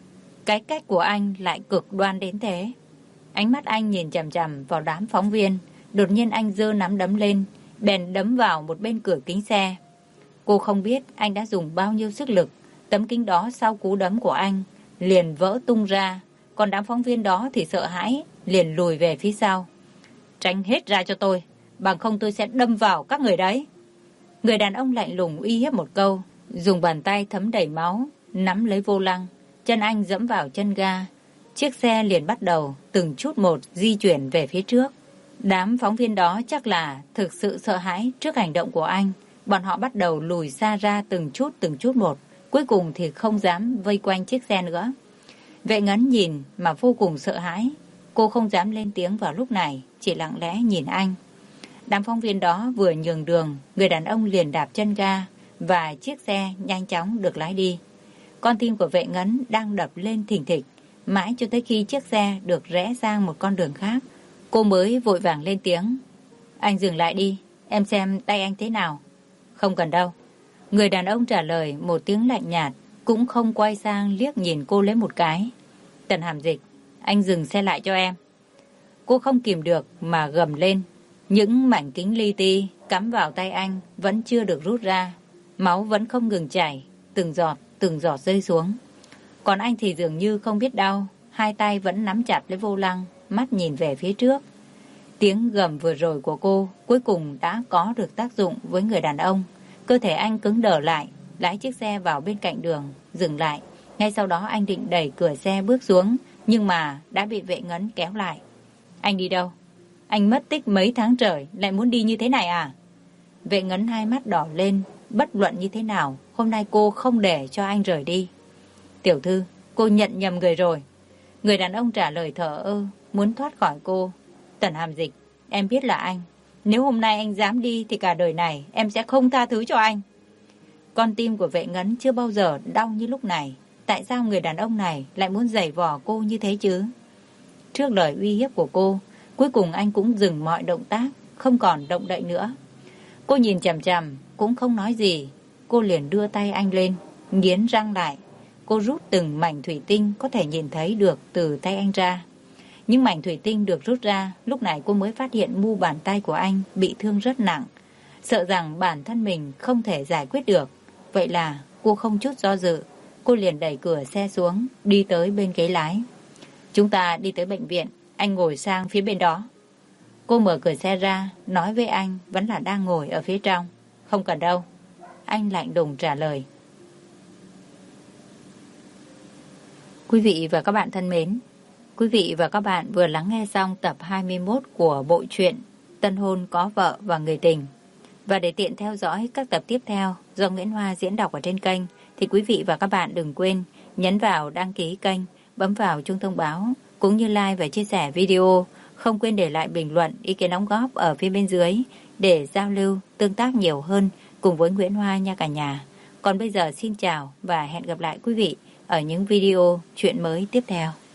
cái cách của anh lại cực đoan đến thế. Ánh mắt anh nhìn chằm chằm vào đám phóng viên. Đột nhiên anh giơ nắm đấm lên, bèn đấm vào một bên cửa kính xe. Cô không biết anh đã dùng bao nhiêu sức lực. Tấm kính đó sau cú đấm của anh liền vỡ tung ra. Còn đám phóng viên đó thì sợ hãi, liền lùi về phía sau. Tránh hết ra cho tôi, bằng không tôi sẽ đâm vào các người đấy. Người đàn ông lạnh lùng uy hiếp một câu, dùng bàn tay thấm đầy máu nắm lấy vô lăng. Chân anh dẫm vào chân ga. Chiếc xe liền bắt đầu từng chút một di chuyển về phía trước. Đám phóng viên đó chắc là thực sự sợ hãi trước hành động của anh. Bọn họ bắt đầu lùi xa ra từng chút một. Cuối cùng thì không dám vây quanh chiếc xe nữa. Vệ Ngấn nhìn mà vô cùng sợ hãi. Cô không dám lên tiếng vào lúc này, chỉ lặng lẽ nhìn anh. Đám phóng viên đó vừa nhường đường, người đàn ông liền đạp chân ga và chiếc xe nhanh chóng được lái đi. Con tim của Vệ Ngấn đang đập lên thình thịch, mãi cho tới khi chiếc xe được rẽ sang một con đường khác. Cô mới vội vàng lên tiếng. Anh dừng lại đi, em xem tay anh thế nào. Không cần đâu. Người đàn ông trả lời một tiếng lạnh nhạt, cũng không quay sang liếc nhìn cô lấy một cái. Tần Hàm Dịch, anh dừng xe lại cho em. Cô không kìm được mà gầm lên. Những mảnh kính li ti cắm vào tay anh vẫn chưa được rút ra. Máu vẫn không ngừng chảy, từng giọt rơi xuống. Còn anh thì dường như không biết đau, hai tay vẫn nắm chặt lấy vô lăng, mắt nhìn về phía trước. Tiếng gầm vừa rồi của cô cuối cùng đã có được tác dụng với người đàn ông. Cơ thể anh cứng đờ lại, lái chiếc xe vào bên cạnh đường, dừng lại. Ngay sau đó anh định đẩy cửa xe bước xuống, nhưng mà đã bị vệ ngấn kéo lại. Anh đi đâu? Anh mất tích mấy tháng trời, lại muốn đi như thế này à? Vệ ngấn hai mắt đỏ lên, bất luận như thế nào, hôm nay cô không để cho anh rời đi. Tiểu thư, cô nhận nhầm người rồi. Người đàn ông trả lời thờ ơ, muốn thoát khỏi cô. Tần Hàm Dịch, em biết là anh. Nếu hôm nay anh dám đi thì cả đời này em sẽ không tha thứ cho anh. Con tim của vệ ngấn chưa bao giờ đau như lúc này. Tại sao người đàn ông này lại muốn giày vò cô như thế chứ? Trước lời uy hiếp của cô, cuối cùng anh cũng dừng mọi động tác, không còn động đậy nữa. Cô nhìn chằm chằm, cũng không nói gì. Cô liền đưa tay anh lên, nghiến răng lại. Cô rút từng mảnh thủy tinh có thể nhìn thấy được từ tay anh ra. Những mảnh thủy tinh được rút ra, lúc này cô mới phát hiện mu bàn tay của anh bị thương rất nặng. Sợ rằng bản thân mình không thể giải quyết được. Vậy là cô không chút do dự. Cô liền đẩy cửa xe xuống, đi tới bên ghế lái. Chúng ta đi tới bệnh viện, anh ngồi sang phía bên đó. Cô mở cửa xe ra, nói với anh vẫn là đang ngồi ở phía trong. Không cần đâu. Anh lạnh lùng trả lời. Quý vị và các bạn thân mến, quý vị và các bạn vừa lắng nghe xong tập 21 của bộ truyện Tân hôn có vợ và người tình. Và để tiện theo dõi các tập tiếp theo do Nguyễn Hoa diễn đọc ở trên kênh, thì quý vị và các bạn đừng quên nhấn vào đăng ký kênh, bấm vào chuông thông báo, cũng như like và chia sẻ video. Không quên để lại bình luận, ý kiến đóng góp ở phía bên dưới để giao lưu, tương tác nhiều hơn cùng với Nguyễn Hoa nha cả nhà. Còn bây giờ xin chào và hẹn gặp lại quý vị ở những video chuyện mới tiếp theo.